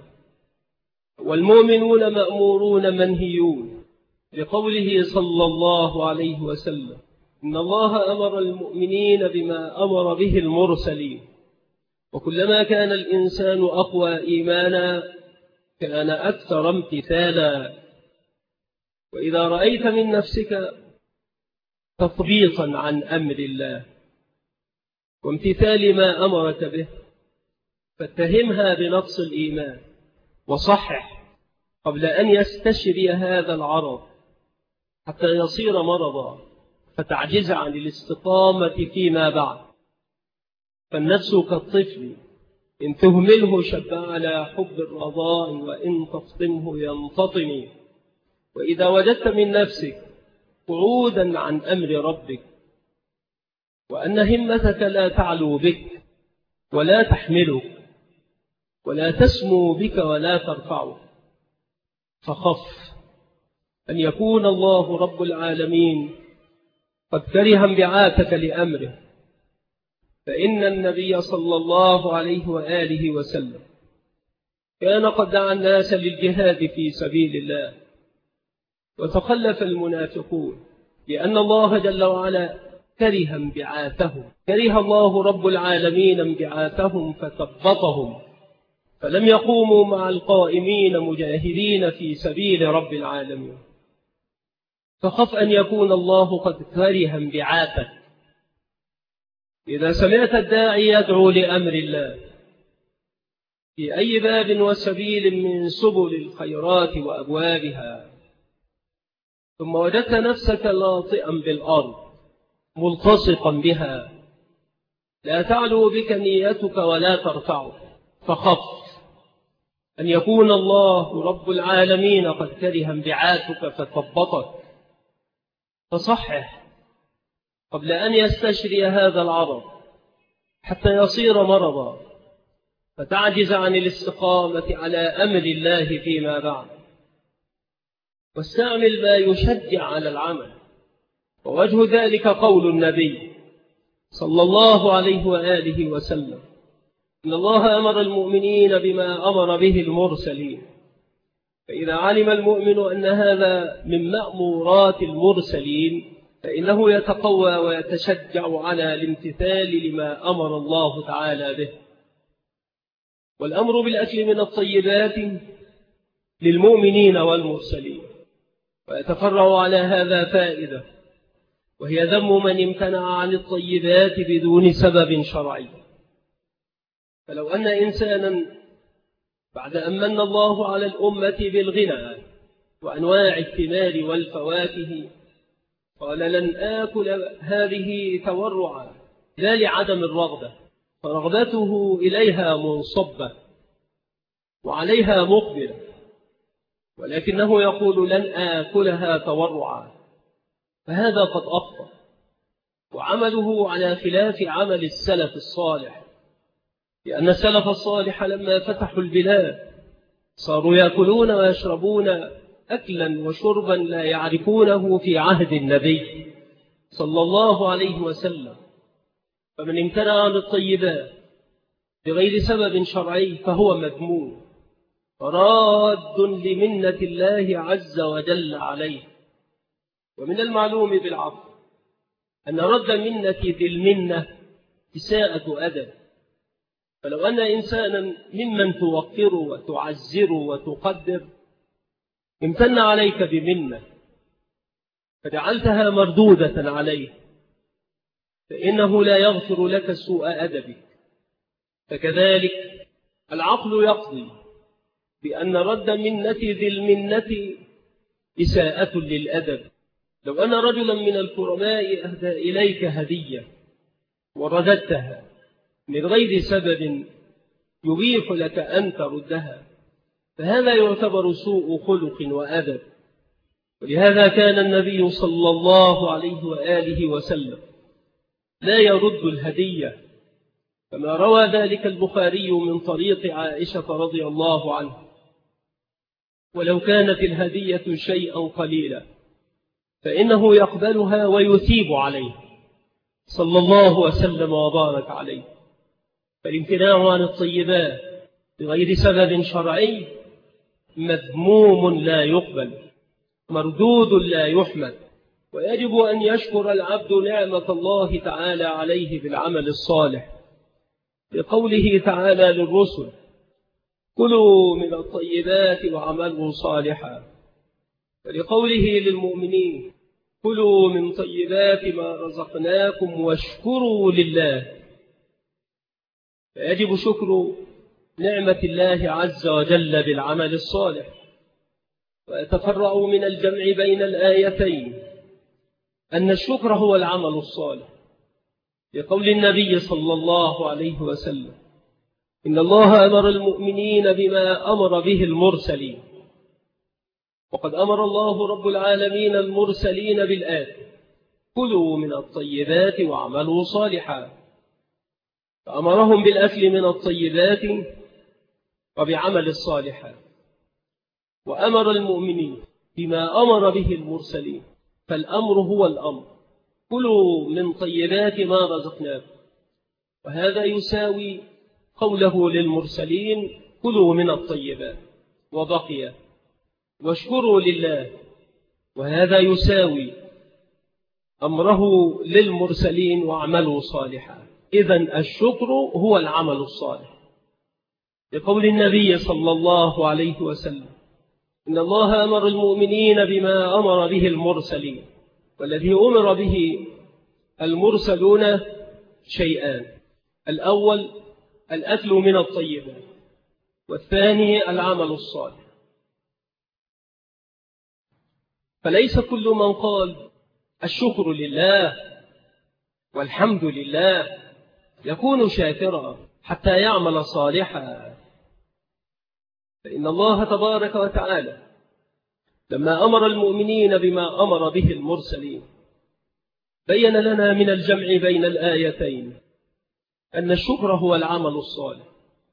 والمؤمنون مأمورون منهيون، لقوله صلى الله عليه وسلم: إن الله أمر المؤمنين بما أمر به المرسلين. وكلما كان الإنسان أقوى إيمانا كان أكثر امتثالا. وإذا رأيت من نفسك تطبيقا عن أمر الله وامتثال ما أمرك به فاتهمها بنقص الإيمان، وصحح قبل أن يستشري هذا العرض حتى يصير مرضا فتعجز عن الاستقامة فيما بعد. فالنفس كالطفل، إن تهمله شب على حب الرضاء، وإن تفطمه ينفطم. وإذا وجدت من نفسك قعودا عن أمر ربك، وأن همتك لا تعلو بك ولا تحملك ولا تسمو بك ولا ترفعك، فخف أن يكون الله رب العالمين قد كره انبعاثك لأمره. فإن النبي صلى الله عليه وآله وسلم كان قد دعا الناس للجهاد في سبيل الله، وتخلف المنافقون لأن الله جل وعلا كره انبعاثهم، كره الله رب العالمين انبعاثهم فثبطهم، فلم يقوموا مع القائمين مجاهدين في سبيل رب العالمين. فخف أن يكون الله قد كره انبعاثك. إذا سمعت الداعي يدعو لأمر الله في أي باب وسبيل من سبل الخيرات وأبوابها، ثم وجدت نفسك لاطئا بالأرض ملتصقا بها، لا تعلو بك نيتك ولا ترفعك، فخف أن يكون الله رب العالمين قد كره انبعاثك فثبطك. فصحح قبل أن يستشري هذا العرض حتى يصير مرضا فتعجز عن الاستقامة على أمر الله فيما بعد. واستعمل ما يشجع على العمل، ووجه ذلك قول النبي صلى الله عليه وآله وسلم: إن الله أمر المؤمنين بما أمر به المرسلين. فإذا علم المؤمن أن هذا من مأمورات المرسلين فإنه يتقوى ويتشجع على الامتثال لما أمر الله تعالى به. والأمر بالأكل من الطيبات للمؤمنين والمرسلين. ويتفرع على هذا فائدة، وهي ذم من امتنع عن الطيبات بدون سبب شرعي. فلو أن إنسانا بعد أن من الله على الأمة بالغنى وأنواع الثمار والفواكه قال: لن آكل هذه تورعا، لا لعدم الرغبة، فرغبته إليها منصبة وعليها مقبلة، ولكنه يقول: لن آكلها تورعا، فهذا قد أخطأ، وعمله على خلاف عمل السلف الصالح. لأن السلف الصالح لما فتحوا البلاد صاروا يأكلون ويشربون أكلا وشربا لا يعرفونه في عهد النبي صلى الله عليه وسلم. فمن امتنع عن الطيبات بغير سبب شرعي فهو مذموم راد لمنة الله عز وجل عليه. ومن المعلوم بالعقل أن رد منة ذي المنة إساءة أدب. فلو أن إنسانا ممن توقر وتعزر وتقدر امتن عليك بمنة فجعلتها مردودة عليه، فإنه لا يغفر لك سوء أدبك. فكذلك العقل يقضي بأن رد منة ذي المنة إساءة للأدب. لو أن رجلا من الكرماء أهدى إليك هدية ورددتها من غير سبب يبيح لك أن تردها، فهذا يعتبر سوء خلق وأدب. ولهذا كان النبي صلى الله عليه وآله وسلم لا يرد الهدية، كما روى ذلك البخاري من طريق عائشة رضي الله عنها: ولو كانت الهدية شيئا قليلا فإنه يقبلها ويثيب عليه صلى الله وسلم وبارك عليه. فالامتناع عن الطيبات بغير سبب شرعي مذموم لا يقبل، مردود لا يحمد. ويجب أن يشكر العبد نعمة الله تعالى عليه بالعمل الصالح، بقوله تعالى للرسل: كلوا من الطيبات وعملوا صالحا، ولقوله للمؤمنين: كلوا من طيبات ما رزقناكم واشكروا لله. فيجب شكر نعمة الله عز وجل بالعمل الصالح. ويتفرع من الجمع بين الآيتين أن الشكر هو العمل الصالح، لقول النبي صلى الله عليه وسلم: إن الله أمر المؤمنين بما أمر به المرسلين. وقد أمر الله رب العالمين المرسلين بالآية: كلوا من الطيبات وعملوا صالحا، فأمرهم بالأكل من الطيبات وبعمل الصالحات. وأمر المؤمنين بما أمر به المرسلين، فالأمر هو الأمر: كلوا من طيبات ما رزقناكم. وهذا يساوي قوله للمرسلين: كلوا من الطيبات، وبقي: واشكروا لله. وهذا يساوي أمره للمرسلين: واعملوا صالحا. إذن الشكر هو العمل الصالح، لقول النبي صلى الله عليه وسلم: إن الله أمر المؤمنين بما أمر به المرسلين. والذي أمر به المرسلون شيئان: الأول الأكل من الطيبات، والثاني العمل الصالح. فليس كل من قال الشكر لله والحمد لله يكون شاكرا حتى يعمل صالحا. فإن الله تبارك وتعالى لما أمر المؤمنين بما أمر به المرسلين بين لنا من الجمع بين الآيتين أن الشكر هو العمل الصالح.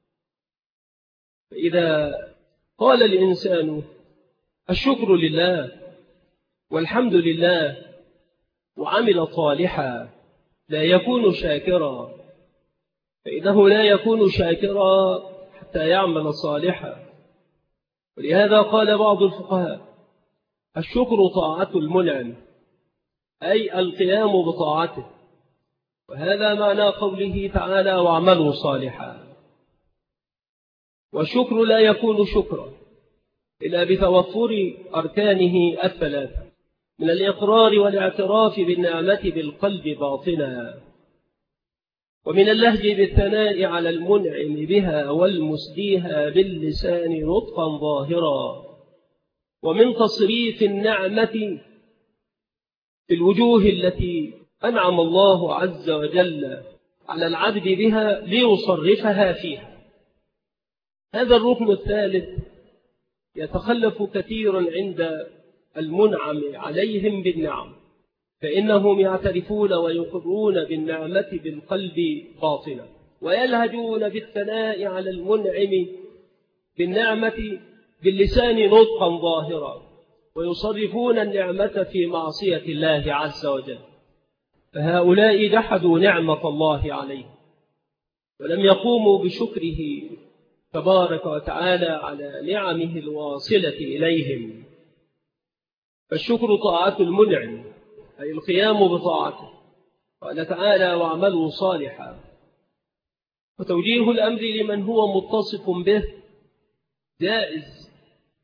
فإذا قال الإنسان الشكر لله والحمد لله وعمل صالحا لا يكون شاكرا، فإنه لا يكون شاكرا حتى يعمل صالحا. ولهذا قال بعض الفقهاء: الشكر طاعة المنعم، أي القيام بطاعته. وهذا معنى قوله تعالى: واعملوا صالحا. والشكر لا يكون شكرا إلا بتوفر أركانه الثلاثة من الإقرار والاعتراف بالنعمة بالقلب باطنا، ومن اللهج بالثناء على المنعم بها والمسديها باللسان نطقا ظاهرا، ومن تصريف النعمة في الوجوه التي أنعم الله عز وجل على العبد بها ليصرفها فيها. هذا الركن الثالث يتخلف كثيرا عند المنعم عليهم بالنعم، فإنهم يعترفون ويقرون بالنعمة بالقلب باطنا، ويلهجون بالثناء على المنعم بالنعمة باللسان نطقا ظاهرا، ويصرفون النعمة في معصية الله عز وجل. فهؤلاء جحدوا نعمة الله عليهم ولم يقوموا بشكره تبارك وتعالى على نعمه الواصلة إليهم. فالشكر طاعة المنعم، أي القيام بطاعته. قال تعالى: واعملوا صالحا. وتوجيه الأمر لمن هو متصف به جائز،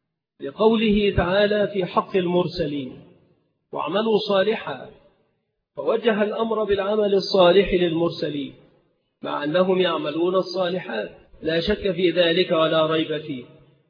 لقوله تعالى في حق المرسلين: واعملوا صالحا. فوجه الأمر بالعمل الصالح للمرسلين مع أنهم يعملون الصالحات، لا شك في ذلك ولا ريب فيه.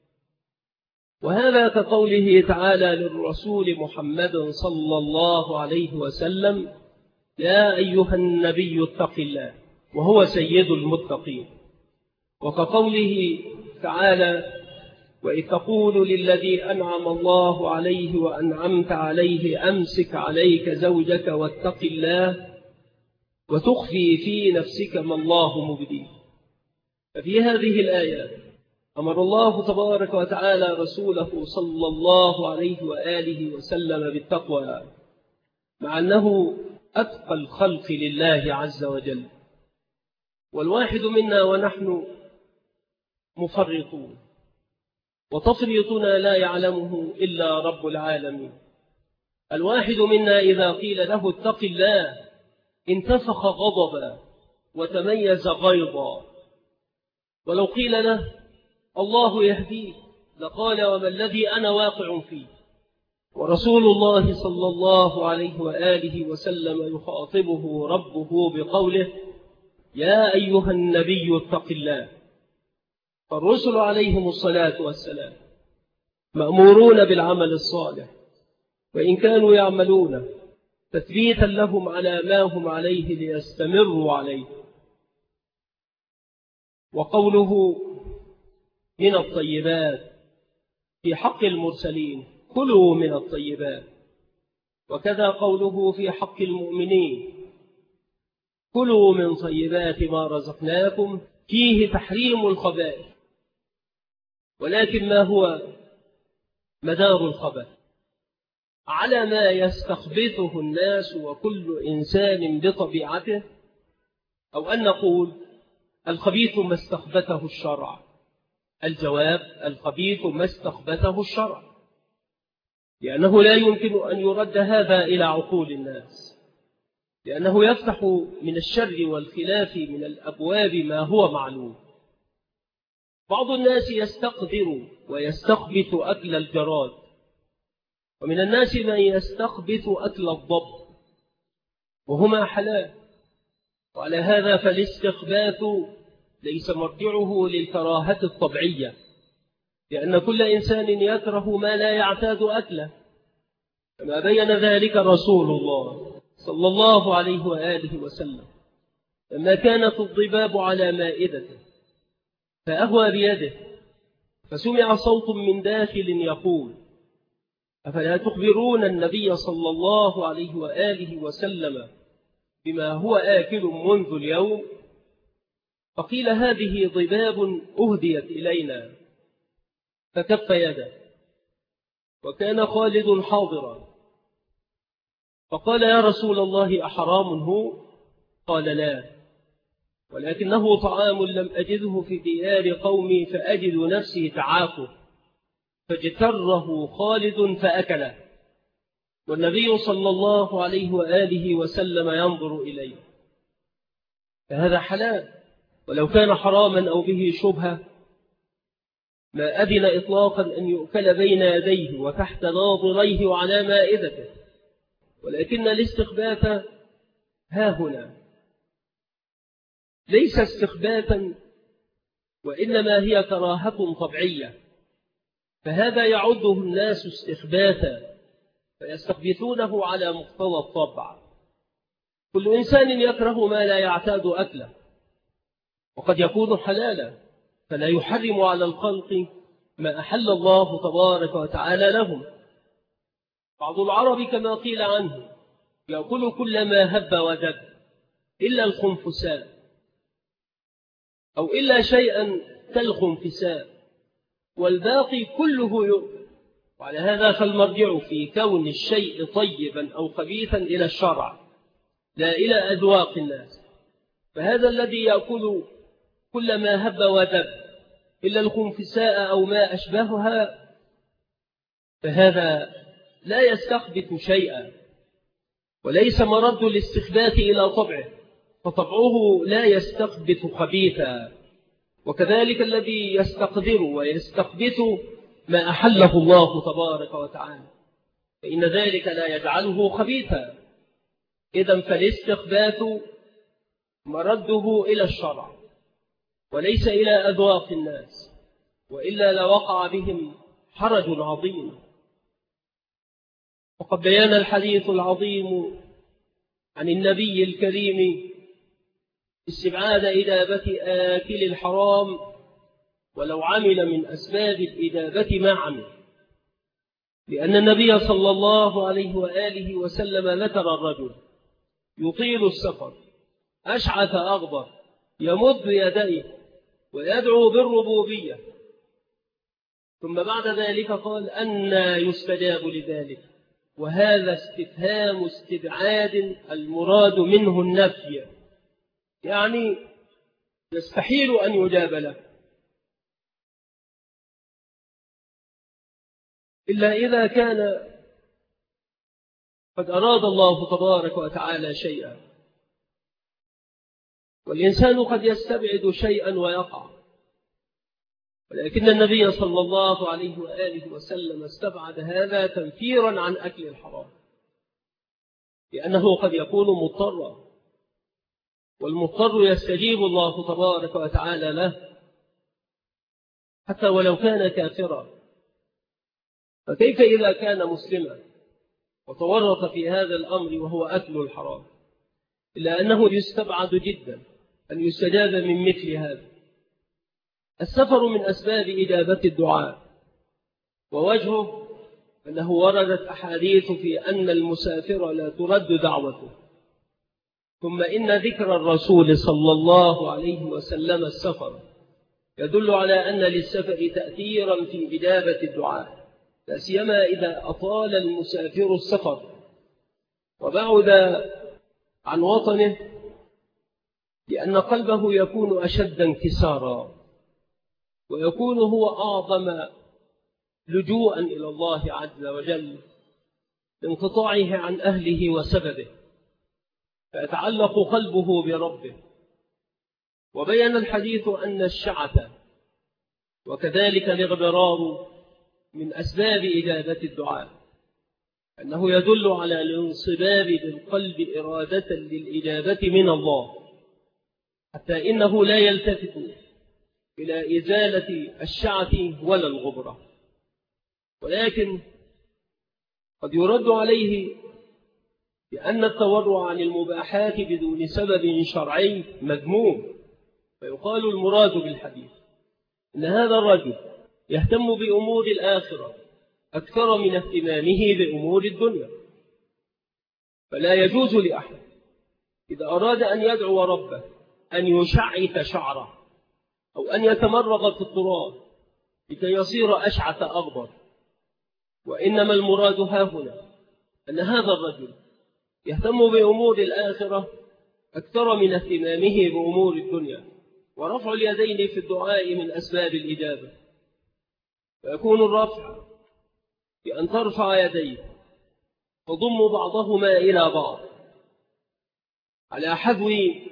وهذا كقوله تعالى للرسول محمد صلى الله عليه وسلم: يا أيها النبي اتق الله، وهو سيد المتقين. وكقوله تعالى: وإذ تقول للذي أنعم الله عليه وأنعمت عليه أمسك عليك زوجك واتق الله وتخفي في نفسك ما الله مبديه. ففي هذه الآيات أمر الله تبارك وتعالى رسوله صلى الله عليه وآله وسلم بالتقوى، مع أنه أتقى الخلق لله عز وجل. والواحد منا ونحن مفرطون، وتفريطنا لا يعلمه إلا رب العالمين. الواحد منا إذا قيل له اتق الله انتفخ غضبا وتميز غيظا، ولو قيل له الله يهديه لقال وما الذي أنا واقع فيه. ورسول الله صلى الله عليه وآله وسلم يخاطبه ربه بقوله: يا أيها النبي اتق الله. فالرسل عليهم الصلاة والسلام مأمورون بالعمل الصالح، وإن كانوا يعملون تثبيتا لهم على ما هم عليه ليستمروا عليه. وقوله من الطيبات في حق المرسلين: كلوا من الطيبات. وكذا قوله في حق المؤمنين: كلوا من طيبات ما رزقناكم، فيه تحريم الخبائث. ولكن ما هو مدار الخبث؟ على ما يستخبثه الناس وكل إنسان بطبيعته، أو أن نقول الخبيث ما استخبثه الشرع. الجواب: الخبيث ما استخبثه الشرع، لأنه لا يمكن أن يرد هذا إلى عقول الناس، لأنه يفتح من الشر والخلاف من الأبواب ما هو معلوم. بعض الناس يستقدر ويستخبث أكل الجراد، ومن الناس من يستخبث أكل الضب، وهما حلال. وعلى هذا فالاستخباث ليس مرجعه للكراهة الطبيعية، لأن كل إنسان يكره ما لا يعتاد أكله، كما بين ذلك رسول الله صلى الله عليه وآله وسلم لما كانت الضباب على مائدته فأهوى بيده فسمع صوت من داخل يقول: أفلا تخبرون النبي صلى الله عليه وآله وسلم بما هو آكل منذ اليوم؟ فقيل: هذه ضباب أهديت إلينا. فكف يده، وكان خالد حاضرا، فقال: يا رسول الله أحرام هو؟ قال: لا، ولكنه طعام لم أجده في ديار قومي فأجد نفسي تعافه، فاجتره خالد فأكله، والنبي صلى الله عليه وآله وسلم ينظر إليه. فهذا حلال، ولو كان حراما أو به شبهة ما أذن إطلاقا أن يؤكل بين يديه وتحت ناظريه وعلى مائدته. ولكن الاستخباث ها هنا ليس استخباثا، وإنما هي كراهة طبيعية، فهذا يعده الناس استخباثا فيستخبثونه على مقتضى الطبع. كل إنسان يكره ما لا يعتاد أكله، وقد يكون حلالا، فلا يحرم على الخلق ما أحل الله تبارك وتعالى لهم. بعض العرب كما قيل عنه يأكل كل ما هب ودب إلا الخنفساء، أو إلا شيئا كالخنفساء، والباقي كله يؤكل. وعلى هذا فالمرجع في كون الشيء طيبا أو خبيثا إلى الشرع لا إلى أذواق الناس. فهذا الذي يأكل كل ما هب ودب إلا الخنفساء أو ما أشبهها، فهذا لا يستخبث شيئا، وليس مرد الاستخباث إلى طبعه، فطبعه لا يستخبث خبيثا. وكذلك الذي يستقدر ويستخبث ما أحله الله تبارك وتعالى، فإن ذلك لا يجعله خبيثا. إذن فالاستخباث مرده إلى الشرع وليس إلى أذواق الناس، وإلا لوقع بهم حرج عظيم. وقد بيان الحديث العظيم عن النبي الكريم استبعاد إدابة آكل الحرام ولو عمل من أسباب الإدابة معا، لأن النبي صلى الله عليه وآله وسلم ذكر الرجل يطيل السفر أشعث أغبر يمد يديه ويدعو بالربوبية، ثم بعد ذلك قال أنى يستجاب لذلك، وهذا استفهام استبعاد المراد منه النفي، يعني يستحيل أن يجاب له إلا إذا كان قد أراد الله تبارك وتعالى شيئا، والإنسان قد يستبعد شيئا ويقع، ولكن النبي صلى الله عليه وآله وسلم استبعد هذا تنفيرا عن أكل الحرام، لأنه قد يكون مضطرا، والمضطر يستجيب الله تبارك وتعالى له حتى ولو كان كافرا. فكيف إذا كان مسلما وتورط في هذا الأمر وهو أكل الحرام؟ إلا أنه يستبعد جدا أن يستجاب من مثل هذا. السفر من أسباب إجابة الدعاء، ووجهه أنه وردت أحاديث في أن المسافر لا ترد دعوته، ثم إن ذكر الرسول صلى الله عليه وسلم السفر يدل على أن للسفر تأثيرا في إجابة الدعاء، لا سيما إذا أطال المسافر السفر وبعد عن وطنه، لأن قلبه يكون أشد انكسارا، ويكون هو أعظم لجوءا إلى الله عز وجل لانقطاعه عن أهله وسببه، فيتعلق قلبه بربه. وبين الحديث أن الشعث وكذلك الاغبرار من أسباب إجابة الدعاء، أنه يدل على الانصباب بالقلب إرادة للإجابة من الله، حتى إنه لا يلتفت إلى إزالة الشعث ولا الغبرة. ولكن قد يرد عليه بأن التورع عن المباحات بدون سبب شرعي مذموم، فيقال المراد بالحديث إن هذا الرجل يهتم بأمور الآخرة أكثر من اهتمامه بأمور الدنيا، فلا يجوز لأحد إذا أراد أن يدعو ربه أن يشعث شعره أو أن يتمرغ في التراب لكي يصير أشعث أغبر، وإنما المراد ها هنا أن هذا الرجل يهتم بأمور الآخرة أكثر من اهتمامه بأمور الدنيا. ورفع اليدين في الدعاء من أسباب الإجابة، فيكون الرفع بأن ترفع يديك تضم بعضهما إلى بعض على حذو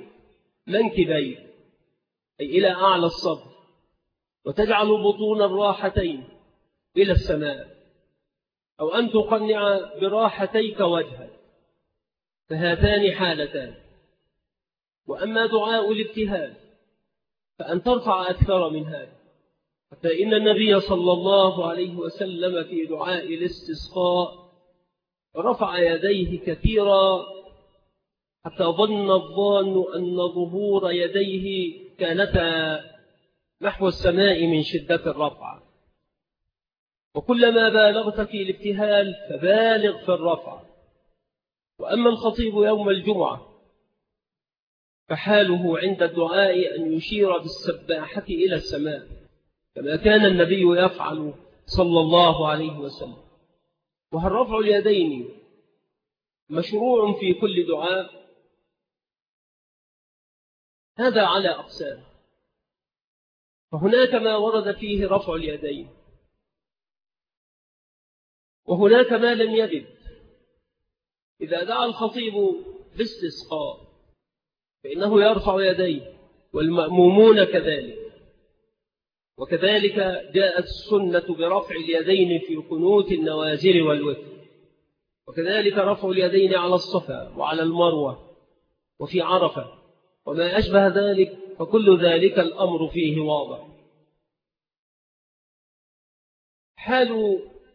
منكبيك أي إلى أعلى الصدر، وتجعل بطون الراحتين إلى السماء، أو أن تقنع براحتيك وجهك، فهاتان حالتان. وأما دعاء الابتهال فأن ترفع أكثر من هذا، حتى إن النبي صلى الله عليه وسلم في دعاء الاستسقاء رفع يديه كثيرا حتى ظن الظان أن ظهور يديه كانتا نحو السماء من شدة الرفع. وكلما بالغت في الابتهال فبالغ في الرفع. وأما الخطيب يوم الجمعة فحاله عند الدعاء أن يشير بالسباحة إلى السماء كما كان النبي يفعل صلى الله عليه وسلم. وهل رفع اليدين مشروع في كل دعاء؟ هذا على أقسام، فهناك ما ورد فيه رفع اليدين، وهناك ما لم يرد. إذا دعا الخطيب باستسقاء فإنه يرفع يديه، والمأمومون كذلك. وكذلك جاءت السنة برفع اليدين في قنوت النوازل والوتر، وكذلك رفع اليدين على الصفا وعلى المروة وفي عرفة وما أشبه ذلك، فكل ذلك الأمر فيه واضح. حال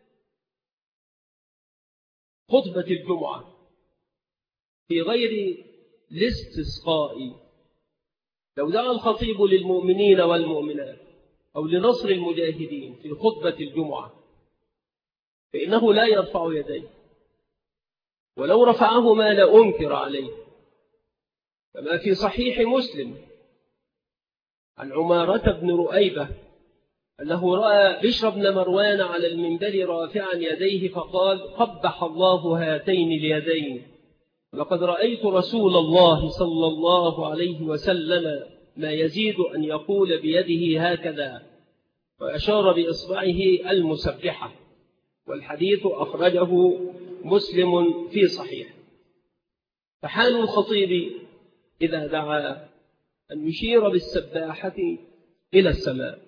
خطبة الجمعة في غير الاستسقاء، لو دعا الخطيب للمؤمنين والمؤمنات أو لنصر المجاهدين في خطبة الجمعة فإنه لا يرفع يديه، ولو رفعهما لأنكر عليه، كما في صحيح مسلم عن عمارة بن رؤيبة أنه رأى بشر بن مروان على المنبر رافعا يديه فقال: قبح الله هاتين اليدين، لقد رأيت رسول الله صلى الله عليه وسلم ما يزيد أن يقول بيده هكذا، وأشار بإصبعه المسبحة. والحديث أخرجه مسلم في صحيح. فحال الخطيب إذا دعا أن يشير بالسباحة إلى السماء.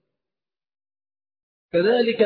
كذلك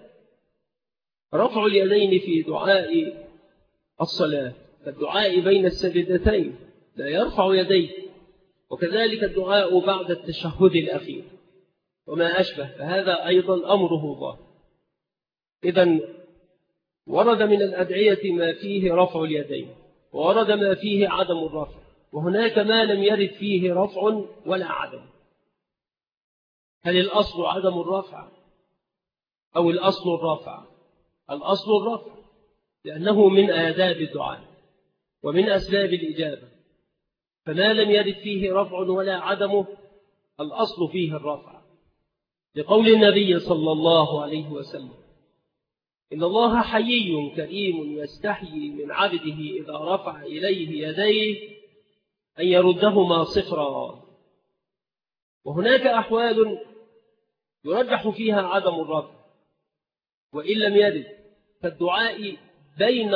رفع اليدين في دعاء الصلاة كالدعاء بين السجدتين لا يرفع يديه، وكذلك الدعاء بعد التشهد الأخير وما أشبه، فهذا أيضا أمره ظاهر. إذن ورد من الأدعية ما فيه رفع اليدين، وورد ما فيه عدم الرفع، وهناك ما لم يرد فيه رفع ولا عدم. هل الأصل عدم الرفع أو الأصل الرفع؟ الأصل الرفع، لأنه من آداب الدعاء ومن أسباب الإجابة، فما لم يرد فيه رفع ولا عدمه الأصل فيه الرفع، لقول النبي صلى الله عليه وسلم: إن الله حيي كريم يستحيي من عبده إذا رفع إليه يديه أن يردهما صفرا. وهناك أحوال يرجح فيها عدم الرفع وإن لم يرد، كالدعاء بين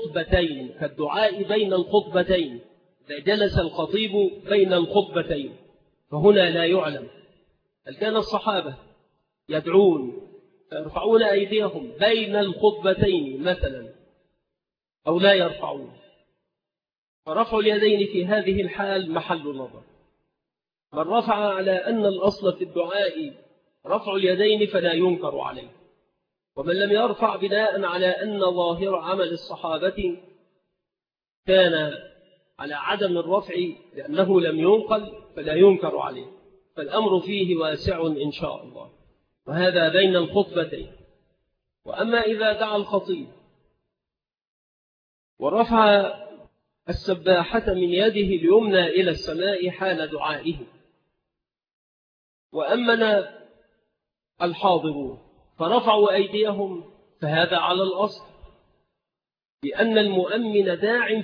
الخطبتين، إذا جلس الخطيب بين الخطبتين، فهنا لا يعلم هل كان الصحابة يدعون فيرفعون أيديهم بين الخطبتين مثلا أو لا يرفعون، فرفع اليدين في هذه الحال محل نظر. من رفع على أن الأصل في الدعاء رفع اليدين فلا ينكر عليه، ومن لم يرفع بناء على أن ظاهر عمل الصحابة كان على عدم الرفع لأنه لم ينقل فلا ينكر عليه، فالأمر فيه واسع إن شاء الله، وهذا بين الخطبتين. وأما إذا دعا الخطيب ورفع السباحة من يده اليمنى إلى السماء حال دعائه، وأمن الحاضرون فرفعوا أيديهم، فهذا على الأصل، لأن المؤمن داع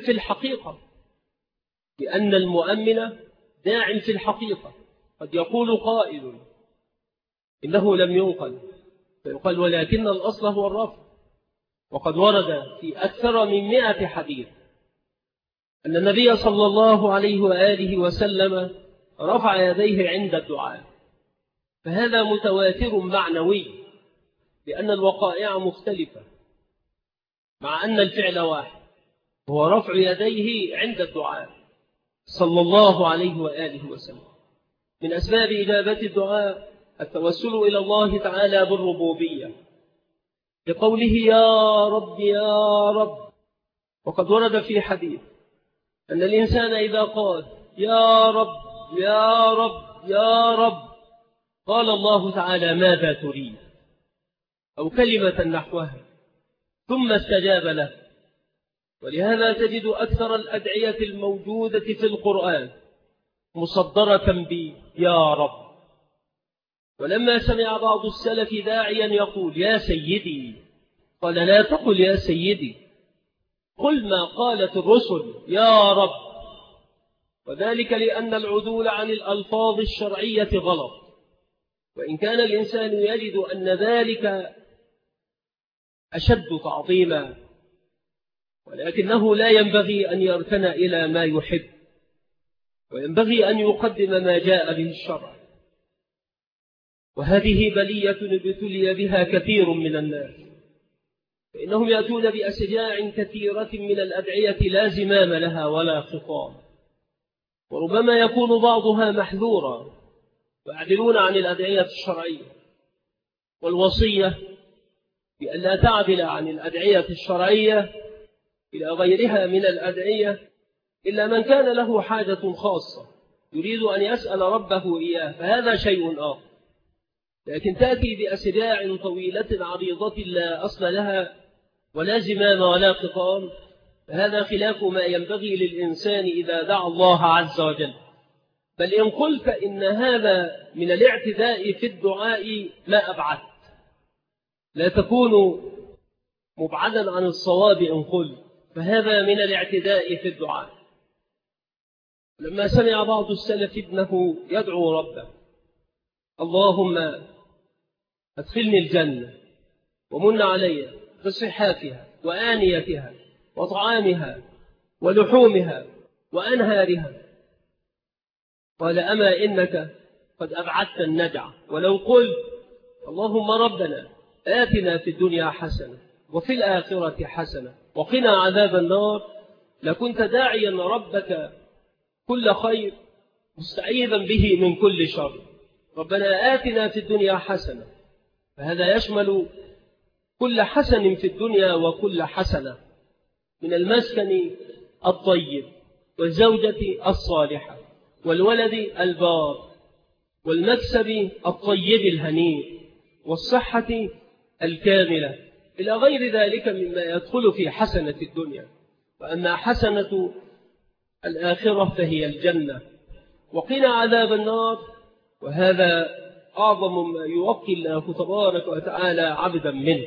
في الحقيقة، قد يقول قائل إنه لم ينقل، فيقال ولكن الأصل هو الرفع. وقد ورد في أكثر من 100 حديث أن النبي صلى الله عليه وآله وسلم رفع يديه عند الدعاء، فهذا متواتر معنوي، لأن الوقائع مختلفة مع أن الفعل واحد، هو رفع يديه عند الدعاء صلى الله عليه وآله وسلم. من أسباب إجابة الدعاء التوسل إلى الله تعالى بالربوبية، لقوله يا رب يا رب. وقد ورد في حديث أن الإنسان إذا قال يا رب يا رب يا رب قال الله تعالى ماذا تريد، أو كلمة نحوها، ثم استجاب له. ولهذا تجد أكثر الأدعية الموجودة في القرآن مصدرة ب يا رب. ولما سمع بعض السلف داعيا يقول يا سيدي، قال لا تقل يا سيدي، قل ما قالت الرسل يا رب. وذلك لأن العدول عن الألفاظ الشرعية غلط، وإن كان الإنسان يجد أن ذلك أشد تعظيما، ولكنه لا ينبغي أن يركن إلى ما يحب، وينبغي أن يقدم ما جاء به الشرع. وهذه بلية ابتلي بها كثير من الناس، فإنهم يأتون بأشجاع كثيرة من الأدعية لا زمام لها ولا خطام، وربما يكون بعضها محذورا، ويعدلون عن الأدعية الشرعية. والوصية بأن لا تعدل عن الأدعية الشرعية إلى غيرها من الأدعية إلا من كان له حاجة خاصة يريد أن يسأل ربه إياه، فهذا شيء آخر. لكن تأتي بأشجاع طويلة عريضة لا أصل لها ولا زمام ولا خطام، فهذا خلاف ما ينبغي للإنسان إذا دعا الله عز وجل. بل إن قلت إن هذا من الاعتداء في الدعاء ما أبعدت، لا تكون مبعدا عن الصواب إن قلت، فهذا من الاعتداء في الدعاء. لما سمع بعض السلف ابنه يدعو ربه: اللهم أدخلني الجنة ومن علي بصحافها وآنيتها وطعامها ولحومها وأنهارها، قال: أما إنك قد أبعدت النجع، ولو قلت اللهم ربنا آتنا في الدنيا حسنة وفي الآخرة حسنة وقنا عذاب النار، لكنت داعيا ربك كل خير مستعيذا به من كل شر. ربنا آتنا في الدنيا حسنة، فهذا يشمل كل حسن في الدنيا وكل حسنة، من المسكن الطيب والزوجة الصالحة والولد البار والمكسب الطيب الهنيء والصحة الكاملة إلى غير ذلك مما يدخل في حسنة الدنيا. وأما حسنة الآخرة فهي الجنة، وقنا عذاب النار، وهذا أعظم ما يوقي الله تبارك وتعالى عبدا منه.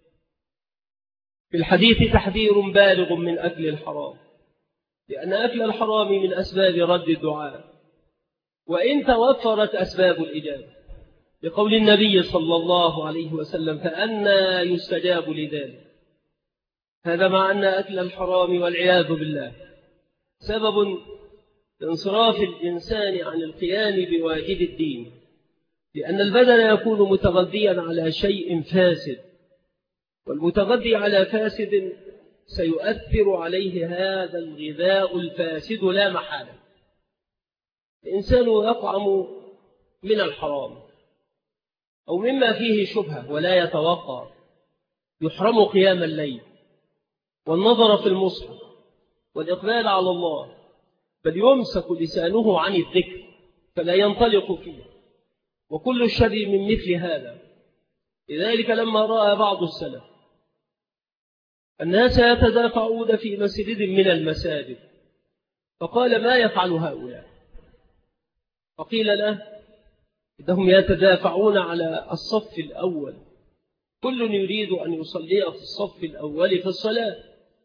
في الحديث تحذير بالغ من أكل الحرام، لأن أكل الحرام من أسباب رد الدعاء، وإن توفرت أسباب الإجابة، بقول النبي صلى الله عليه وسلم: فأنى يستجاب لذلك. هذا مع أن أكل الحرام والعياذ بالله سبب لانصراف الإنسان عن القيام بواجب الدين، لأن البدن يكون متغذيا على شيء فاسد، والمتغذي على فاسد سيؤثر عليه هذا الغذاء الفاسد لا محالة. الإنسان يطعم من الحرام أو مما فيه شبهة ولا يتوقع، يحرم قيام الليل والنظر في المصحف والإقبال على الله، بل يمسك لسانه عن الذكر فلا ينطلق فيه، وكل الشر من مثل هذا. لذلك لما رأى بعض السلف الناس يتدافعون في مسجد من المساجد، فقال: ما يفعل هؤلاء؟ فقيل له: إنهم يتدافعون على الصف الأول، كل يريد أن يصلي في الصف الأول في الصلاة.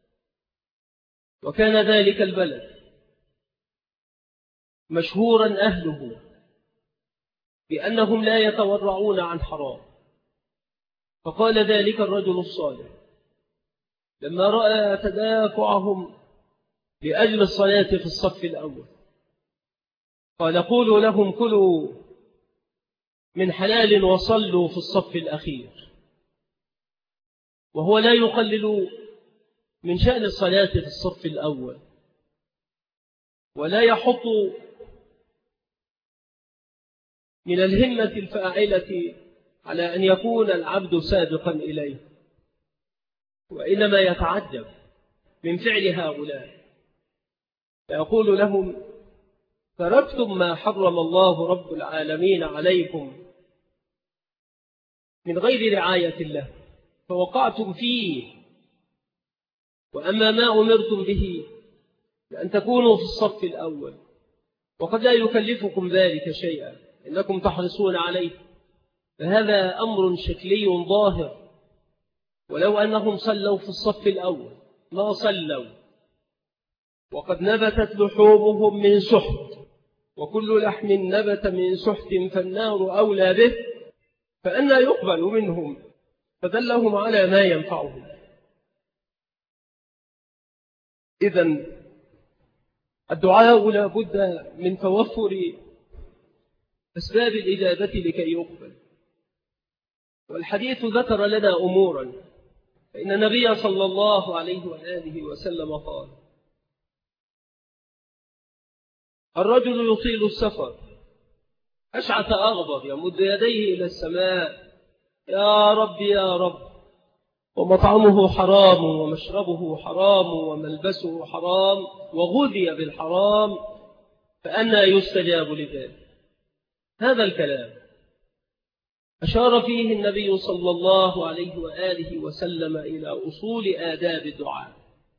وكان ذلك البلد مشهورا أهله بأنهم لا يتورعون عن حرام. فقال ذلك الرجل الصالح لما رأى تدافعهم لأجل الصلاة في الصف الأول، قال: قولوا لهم كلوا من حلال وصلوا في الصف الأخير. وهو لا يقلل من شأن الصلاة في الصف الأول، ولا يحط من الهمة الفاعلة على أن يكون العبد سابقا إليه، وإنما يتعجب من فعل هؤلاء، فيقول لهم: تركتم ما حرم الله رب العالمين عليكم من غير رعاية الله فوقعتم فيه، وأما ما أمرتم به لأن تكونوا في الصف الأول، وقد لا يكلفكم ذلك شيئا إنكم تحرصون عليه، فهذا أمر شكلي ظاهر. ولو أنهم صلوا في الصف الأول ما صلوا، وقد نبتت لحومهم من سحت، وكل لحم نبت من سحت فالنار أولى به، فأنى يقبل منهم؟ فدلهم على ما ينفعهم. إذن الدعاء لا بد من توفر أسباب الإجابة لكي يقبل. والحديث ذكر لنا أمورا فإن النبي صلى الله عليه وآله وسلم قال: الرجل يطيل السفر أشعث أغبر يمد يديه إلى السماء: يا رب يا رب، ومطعمه حرام ومشربه حرام وملبسه حرام وغذي بالحرام، فأنى يستجاب لذلك. هذا الكلام أشار فيه النبي صلى الله عليه وآله وسلم إلى أصول آداب الدعاء،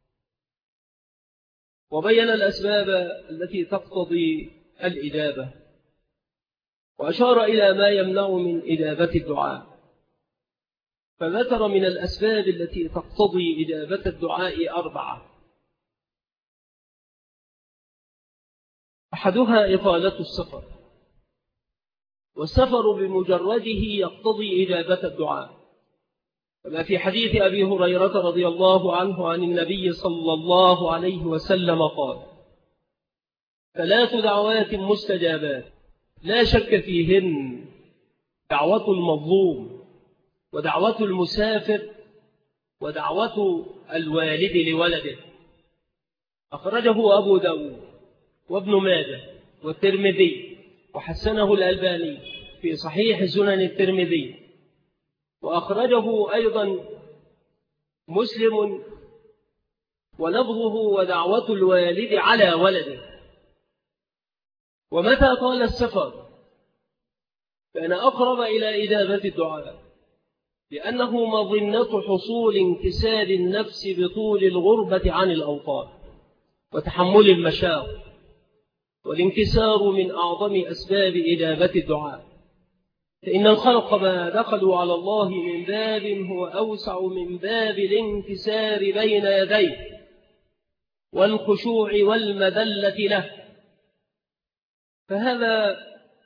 وبين الأسباب التي تقتضي الإجابة، وأشار إلى ما يمنع من إجابة الدعاء. فذكر من الأسباب التي تقتضي إجابة الدعاء 4: أحدها إطالة السفر، والسفر بمجرده يقتضي إجابة الدعاء، كما في حديث أبي هريرة رضي الله عنه عن النبي صلى الله عليه وسلم قال: 3 دعوات مستجابات لا شك فيهن: دعوة المظلوم، ودعوة المسافر، ودعوة الوالد لولده. أخرجه أبو داود وابن ماجه والترمذي، وحسنه الألباني في صحيح سنن الترمذي، وأخرجه أيضا مسلم، ولفظه: ودعوة الوالد على ولده. ومتى طال السفر كان أقرب إلى إجابة الدعاء، لأنه مظنة حصول انكسار النفس بطول الغربة عن الأوطان وتحمل المشاق، والانكسار من أعظم أسباب إجابة الدعاء، فإن الخلق ما دخلوا على الله من باب هو أوسع من باب الانكسار بين يديه والخشوع والمذلة له. فهذا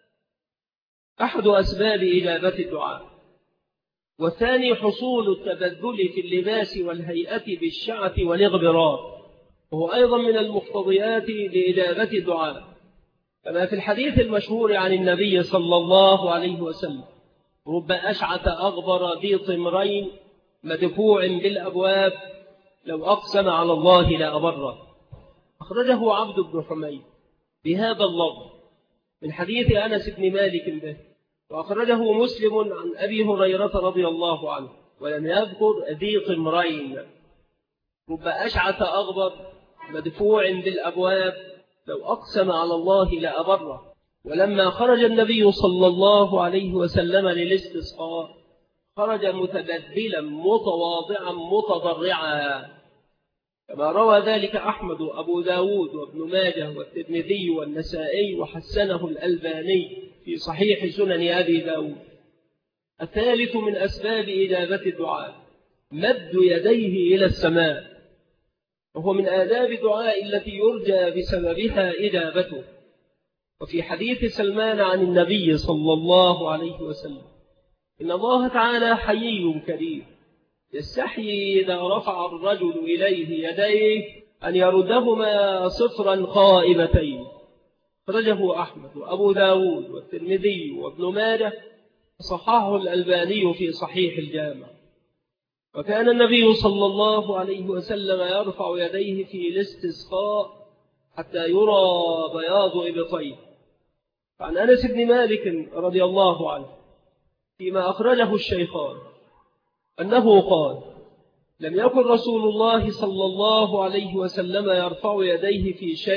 أحد أسباب إجابة الدعاء. والثاني حصول التبذل في اللباس والهيئة بالشعث والإغبرار، وهو أيضا من المقتضيات لإجابة الدعاء، كما في الحديث المشهور عن النبي صلى الله عليه وسلم: رب أشعث أغبر ذي طمرين مدفوع بالأبواب لو أقسم على الله لأبره. أخرجه عبد بن حميد بهذا اللفظ من حديث أنس بن مالك به، وأخرجه مسلم عن أبي هريرة رضي الله عنه ولم يذكر ذي طمرين. رب أشعث أغبر مدفوع بالأبواب لو أقسم على الله لأبره. ولما خرج النبي صلى الله عليه وسلم للاستسقاء خرج متبذلا متواضعا متضرعا، كما روى ذلك أحمد وأبو داود وابن ماجه والترمذي والنسائي، وحسنه الألباني في صحيح سنن أبي داود. الثالث من أسباب إجابة الدعاء مد يديه إلى السماء، وهو من آداب الدعاء التي يرجى بسببها إجابته. وفي حديث سلمان عن النبي صلى الله عليه وسلم: إن الله تعالى حيي كريم يستحيي إذا رفع الرجل إليه يديه أن يردهما صفرا خائبتين. خرجه أحمد وأبو داود والترمذي وابن ماجه، وصححه الألباني في صحيح الجامع. وكان النبي صلى الله عليه وسلم يرفع يديه في الاستسقاء حتى يرى بياض إبطيه. عن أنس بن مالك رضي الله عنه فيما أخرجه الشيخان أنه قال: لم يكن رسول الله صلى الله عليه وسلم يرفع يديه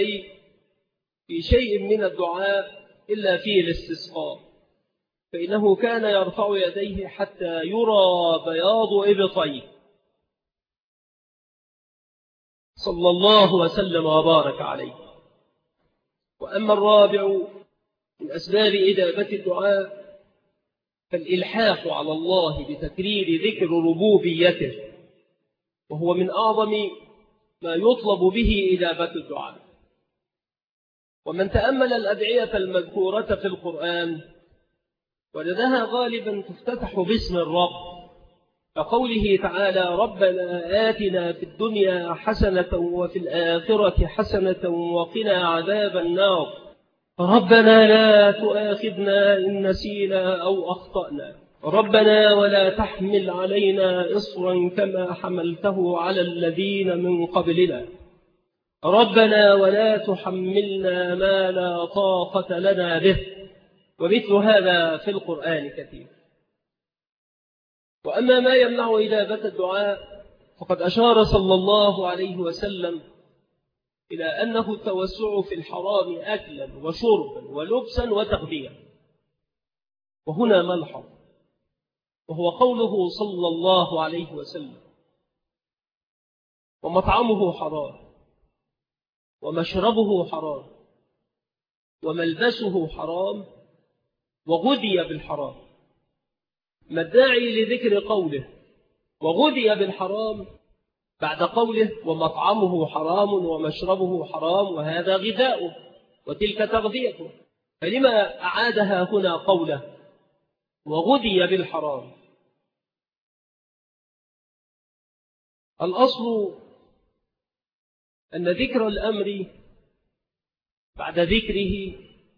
في شيء من الدعاء إلا في الاستسقاء، فإنه كان يرفع يديه حتى يرى بياض إبطيه صلى الله وسلم وبارك عليه. وأما الرابع من أسباب إجابة الدعاء فالإلحاح على الله بتكرير ذكر ربوبيته، وهو من أعظم ما يطلب به إجابة الدعاء. ومن تأمل الأدعية المذكورة في القرآن وجدها غالبا تفتتح باسم الرب، كقوله تعالى: ربنا آتنا في الدنيا حسنة وفي الآخرة حسنة وقنا عذاب النار، ربنا لا تؤاخذنا إن نسينا أو أخطأنا. ربنا ولا تحمل علينا إصرا كما حملته على الذين من قبلنا ربنا ولا تحملنا ما لا طاقة لنا به. ومثل هذا في القرآن كثير. وأما ما يمنع إجابة الدعاء فقد أشار صلى الله عليه وسلم إلى أنه التوسع في الحرام أكلا وشربا ولبسا وتغذية. وهنا ملحظ، وهو قوله صلى الله عليه وسلم: ومطعمه حرام ومشربه حرام وملبسه حرام وغذي بالحرام. ما الداعي لذكر قوله وغذي بالحرام بعد قوله ومطعمه حرام ومشربه حرام وهذا غذاؤه وتلك تغذيته؟ فلما أعادها هنا قوله وغذي بالحرام؟ الأصل أن ذكر الأمر بعد ذكره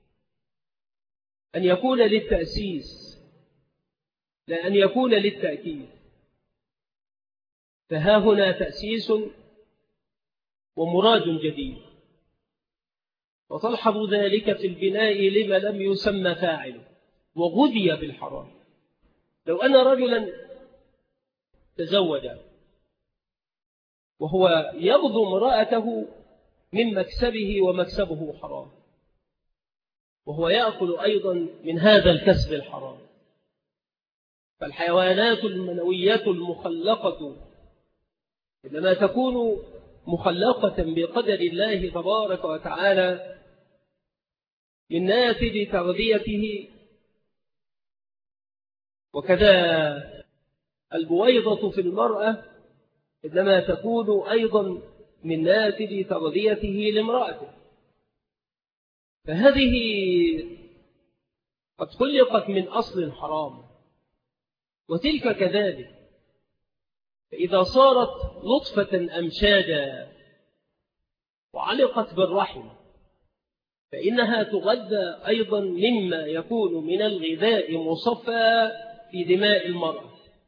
أن يكون للتأسيس لا أن يكون للتأكيد. فها هنا تأسيس ومراد جديد، وتلحظ ذلك في البناء لما لم يسمى فاعله وغذي بالحرام. لو أن رجلا تزوج وهو يغضو امرأته من مكسبه ومكسبه حرام، وهو يأكل أيضا من هذا الكسب الحرام، فالحيوانات المنوية المخلقة إنما تكون مخلقة بقدر الله تبارك وتعالى من ناتج تغذيته. وكذا البويضة في المرأة إنما تكون أيضا من ناتج تغذيته لامرأته. فهذه قد خلقت من أصل حرام، وتلك كذلك. فإذا صارت لطفة أمشاجا وعلقت بالرحم فإنها تغذى أيضا مما يكون من الغذاء مصفى في دماء المرأة،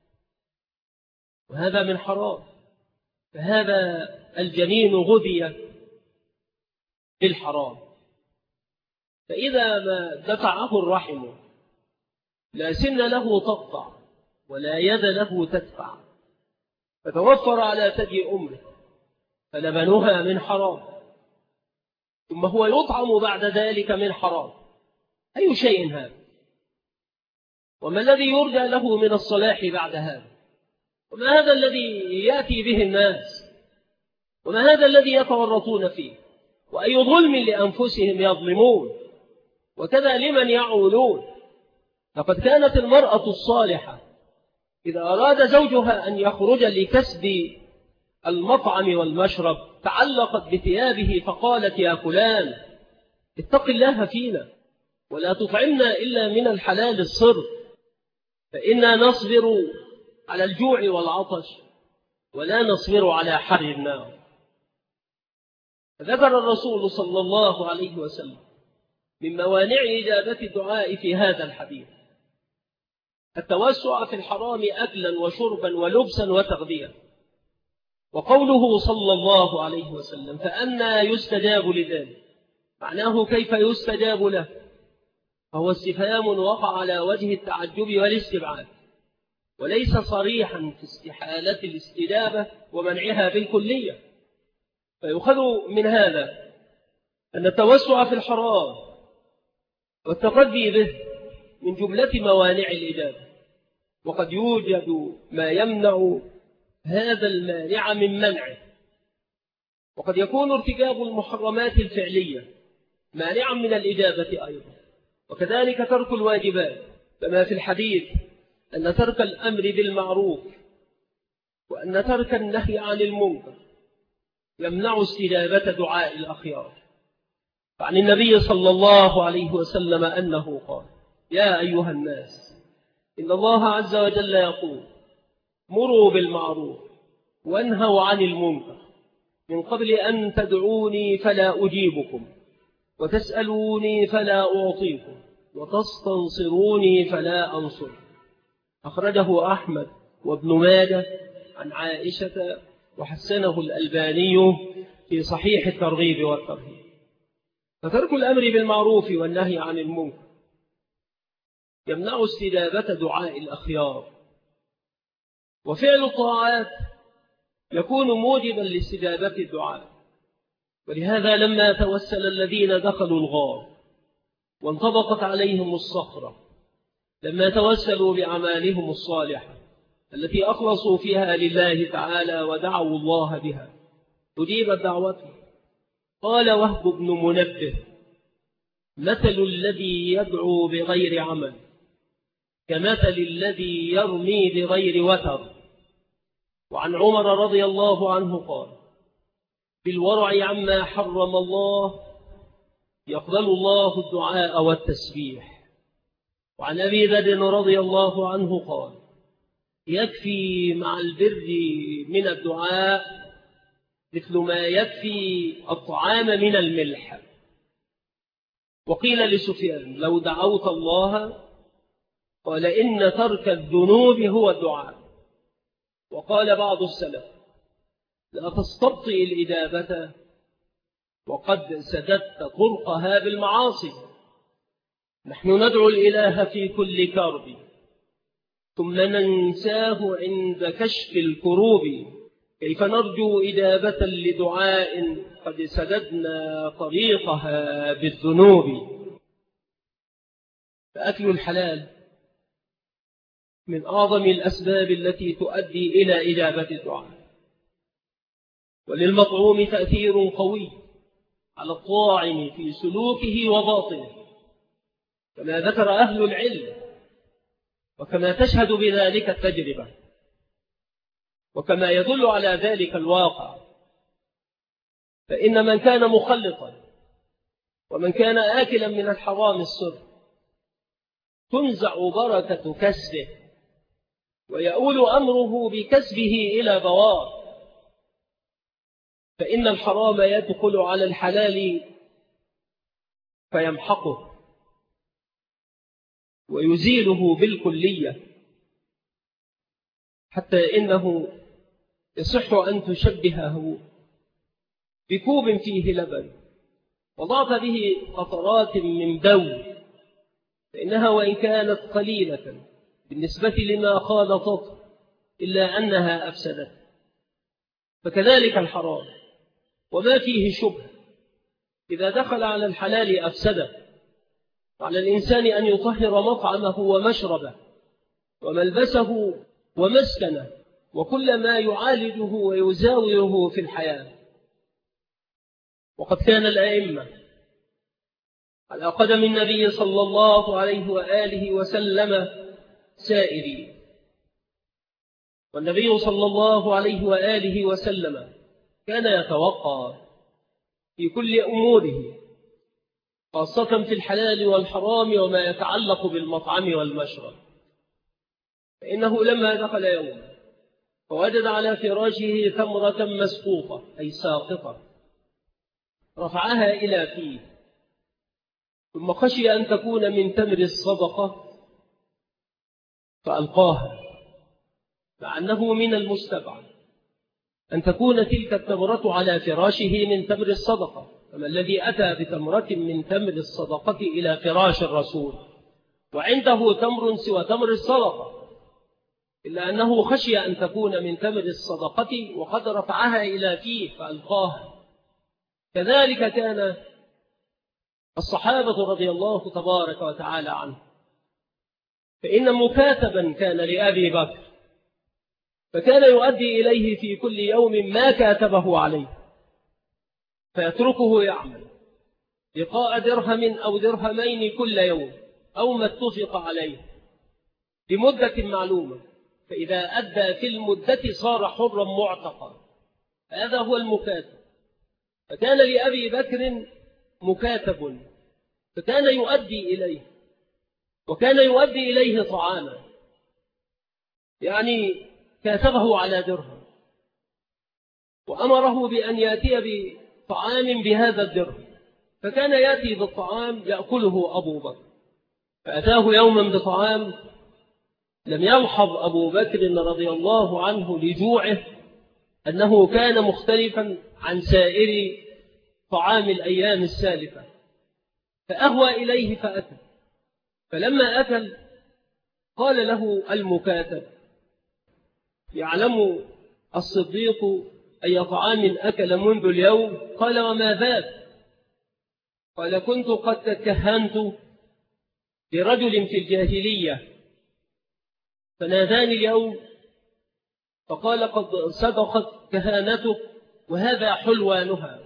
وهذا من حرام. فهذا الجنين غذي بالحرام. فإذا ما دفعه الرحم لا سن له تقطع ولا يد له تدفع، فتوفر على ثدي أمه، فلبنها من حرام، ثم هو يطعم بعد ذلك من حرام. أي شيء هذا؟ وما الذي يرجى له من الصلاح بعد هذا؟ وما هذا الذي يأتي به الناس؟ وما هذا الذي يتورطون فيه؟ وأي ظلم لأنفسهم يظلمون؟ وكذا لمن يعولون. لقد كانت المرأة الصالحة إذا أراد زوجها أن يخرج لكسب المطعم والمشرب تعلقت بثيابه فقالت: يا فلان اتق الله فينا ولا تطعمنا إلا من الحلال الصر، فإنا نصبر على الجوع والعطش ولا نصبر على حر النار. ذكر الرسول صلى الله عليه وسلم من موانع إجابة الدعاء في هذا الحديث التوسع في الحرام أكلا وشربا ولبسا وتغذية. وقوله صلى الله عليه وسلم فأنى يستجاب لذلك، معناه كيف يستجاب له؟ فهو استفهام وقع على وجه التعجب والاستبعاد، وليس صريحا في استحالة الاستجابة ومنعها بالكلية. فيؤخذ من هذا أن التوسع في الحرام والتقدي به من جملة موانع الإجابة، وقد يوجد ما يمنع هذا المانع من منعه. وقد يكون ارتكاب المحرمات الفعلية مانعا من الإجابة أيضا، وكذلك ترك الواجبات، كما في الحديث أن ترك الأمر بالمعروف وأن ترك النهي عن المنكر يمنع استجابة دعاء الأخيار. فعن النبي صلى الله عليه وسلم أنه قال: يا أيها الناس إن الله عز وجل يقول: مروا بالمعروف وانهوا عن المنكر من قبل أن تدعوني فلا أجيبكم وتسألوني فلا أعطيكم وتستنصروني فلا أنصر. أخرجه أحمد وابن ماجه عن عائشة وحسنه الألباني في صحيح الترغيب والترهيب. فترك الأمر بالمعروف والنهي عن المنكر يمنع استجابة دعاء الأخيار، وفعل الطاعات يكون موجبا لاستجابة الدعاء. ولهذا لما توسل الذين دخلوا الغار وانطبقت عليهم الصخرة، لما توسلوا بأعمالهم الصالحة التي أخلصوا فيها لله تعالى ودعوا الله بها، أجيبت دعوتهم. قال وهب بن منبه: مثل الذي يدعو بغير عمل كمثل الذي يرمي بغير وتر. وعن عمر رضي الله عنه قال: بالورع عما حرم الله يقبل الله الدعاء والتسبيح. وعن أبي ذر رضي الله عنه قال: يكفي مع البر من الدعاء مثل ما يكفي الطعام من الملح. وقيل لسفيان: لو دعوت الله، قال: إن ترك الذنوب هو الدعاء. وقال بعض السلف: لا تستبطئ الإجابة وقد سددت طرقها بالمعاصي. نحن ندعو الإله في كل كرب ثم ننساه عند كشف الكروب، كيف نرجو إجابة لدعاء قد سددنا طريقها بالذنوب. فأكل الحلال من أعظم الأسباب التي تؤدي إلى إجابة الدعاء، وللمطعوم تأثير قوي على الطاعم في سلوكه وباطنه، كما ذكر أهل العلم، وكما تشهد بذلك التجربة، وكما يدل على ذلك الواقع. فإن من كان مخلطا ومن كان آكلا من الحرام السر تنزع بركة كسبه، ويؤول أمره بكسبه إلى بوار. فإن الحرام يدخل على الحلال فيمحقه ويزيله بالكلية، حتى إنه يصح أن تشبهه بكوب فيه لبن وضعت به قطرات من بول، فإنها وإن كانت قليلة بالنسبة لما خالطته إلا أنها أفسدت. فكذلك الحرام وما فيه شبه إذا دخل على الحلال أفسده. على الإنسان أن يطهر مطعمه ومشربه وملبسه ومسكنه وكل ما يعالجه ويزاوره في الحياة. وقد كان الأئمة على قدم النبي صلى الله عليه وآله وسلم سائرين، والنبي صلى الله عليه وآله وسلم كان يتوقع في كل أموره، خاصة في الحلال والحرام وما يتعلق بالمطعم والمشرب. فإنه لما دخل يوما فوجد على فراشه تمرة مسقوطة أي ساقطة، رفعها إلى فيه، ثم خشي أن تكون من تمر الصدقة فألقاها، مع أنه من المستبعد أن تكون تلك التمرة على فراشه من تمر الصدقة. فما الذي أتى بتمرة من تمر الصدقة إلى فراش الرسول وعنده تمر سوى تمر الصدقة؟ إلا أنه خشي أن تكون من تمر الصدقة وقد رفعها إلى فيه فألقاها. كذلك كان الصحابة رضي الله تبارك وتعالى عنه. فإن مكاتبا كان لأبي بكر، فكان يؤدي إليه في كل يوم ما كاتبه عليه، فيتركه يعمل لقاء درهم أو درهمين كل يوم أو ما اتفق عليه لمدة معلومة، فإذا أدى في المدة صار حرا معتقا. هذا هو المكاتب. فكان لأبي بكر مكاتب، فكان يؤدي إليه، وكان يؤدي إليه طعاما، يعني كاتبه على درهم وأمره بأن يأتي بطعام بهذا الدرهم، فكان يأتي بالطعام يأكله أبو بكر. فأتاه يوما بطعام لم يلحظ أبو بكر رضي الله عنه لجوعه أنه كان مختلفا عن سائر طعام الأيام السالفة، فأهوى إليه فأكل. فلما أكل قال له المكاتب: يعلم الصديق أي طعام أكل منذ اليوم؟ قال: وما ذاك؟ قال: كنت قد تكهنت لرجل في الجاهلية فناداني اليوم فقال: قد صدقت كهانتك وهذا حلوانها،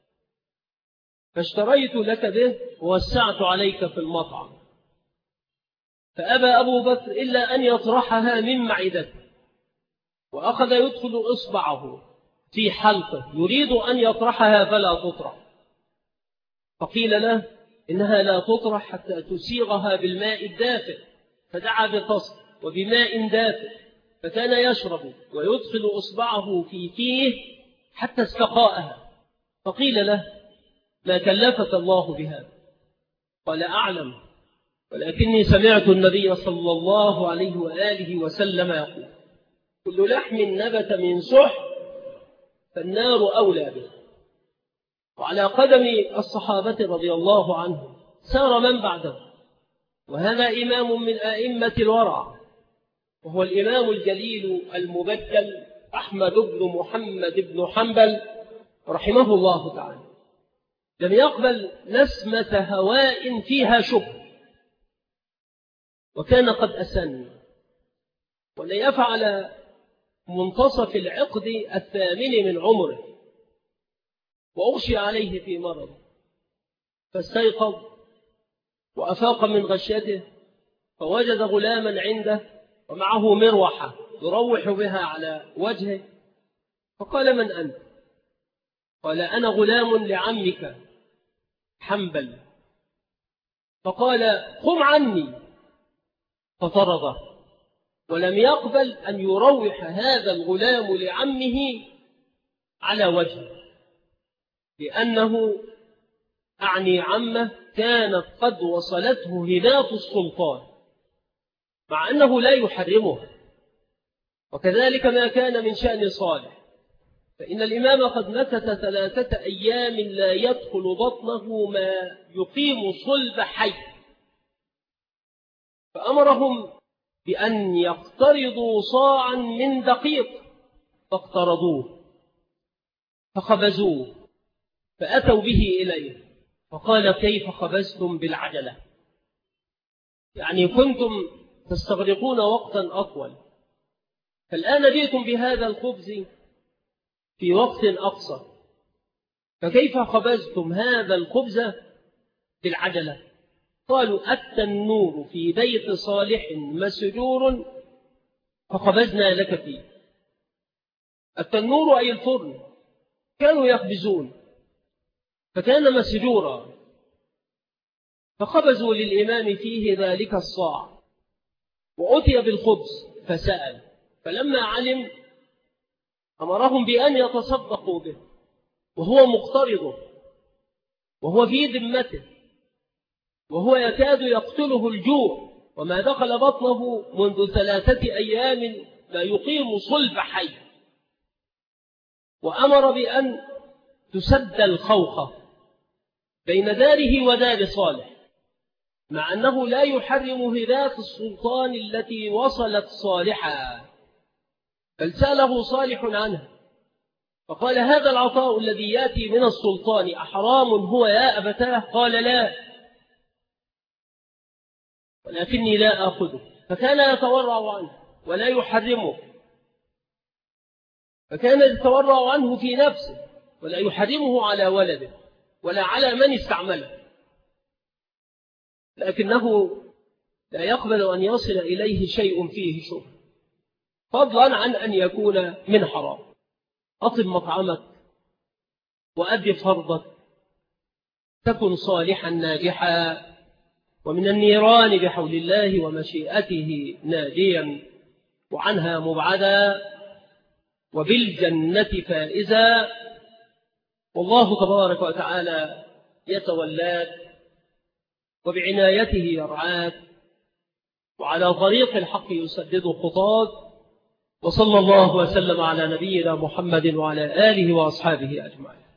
فاشتريت لك به ووسعت عليك في المطعم. فأبى أبو بكر إلا أن يطرحها من معدته، وأخذ يدخل إصبعه في حلقه يريد أن يطرحها فلا تطرح. فقيل له: إنها لا تطرح حتى تسيغها بالماء الدافئ. فدعا بطست وبماء دافئ، فكان يشرب ويدخل إصبعه في فيه حتى استقاءها. فقيل له: ما كلفك الله بهذا؟ قال: أعلم، ولكني سمعت النبي صلى الله عليه وآله وسلم يقول: كل لحم نبت من سحت فالنار أولى به. وعلى قدم الصحابة رضي الله عنهم سار من بعده، وهذا إمام من أئمة الورع، وهو الإمام الجليل المبجل أحمد بن محمد بن حنبل رحمه الله تعالى. لم يقبل نسمة هواء فيها شبه، وكان قد أسن، ولن يفعل منتصف العقد 8 من عمره، وأغشي عليه في مرض، فاستيقظ وأفاق من غشيته فوجد غلاما عنده ومعه مروحة يروح بها على وجهه، فقال: من أنت؟ قال: أنا غلام لعمك حنبل. فقال: قم عني، فطرده، ولم يقبل أن يروح هذا الغلام لعمه على وجهه، لأنه أعني عمه كانت قد وصلته هبات السلطان، مع أنه لا يحرمه. وكذلك ما كان من شأن صالح، فإن الإمام قد مكث 3 أيام لا يدخل بطنه ما يقيم صلب حي، فأمرهم بأن يقترضوا صاعا من دقيق، فاقترضوه فخبزوه، فأتوا به إليه، فقال: كيف خبزتم بالعجلة؟ يعني كنتم تستغرقون وقتا أطول، فالآن جئتم بهذا الخبز في وقت أقصر، فكيف خبزتم هذا الخبز بالعجلة؟ قالوا: التنور في بيت صالح مسجور فخبزنا لك فيه. التنور أي الفرن، كانوا يخبزون فكان مسجورا، فخبزوا للإمام فيه ذلك الصاع، وأتي بالخبز فسأل، فلما علم أمرهم بأن يتصدقوا به، وهو مقترضه، وهو في ذمته، وهو يكاد يقتله الجوع، وما دخل بطنه منذ 3 أيام لا يقيم صلب حي. وأمر بأن تسد الخوخة بين داره ودار صالح، مع أنه لا يحرم هبات السلطان التي وصلت صالحا، بل سأله صالح عنها فقال: هذا العطاء الذي يأتي من السلطان أحرام هو يا أبتاه؟ قال: لا، ولكني لا آخذه. فكان يتورع عنه ولا يحرمه، فكان يتورع عنه في نفسه ولا يحرمه على ولده ولا على من استعمله، لكنه لا يقبل أن يصل إليه شيء فيه شبه، فضلا عن أن يكون من حرام. أطب مطعمك وأدي فرضك، تكن صالحا ناجحا، ومن النيران بحول الله ومشيئته ناجيا، وعنها مبعدا، وبالجنة فائزا. والله تبارك وتعالى يتولاك، وبعنايته يرعاك، وعلى طريق الحق يسدد خطاه. وصلى الله وسلم على نبينا محمد وعلى آله وأصحابه أجمعين.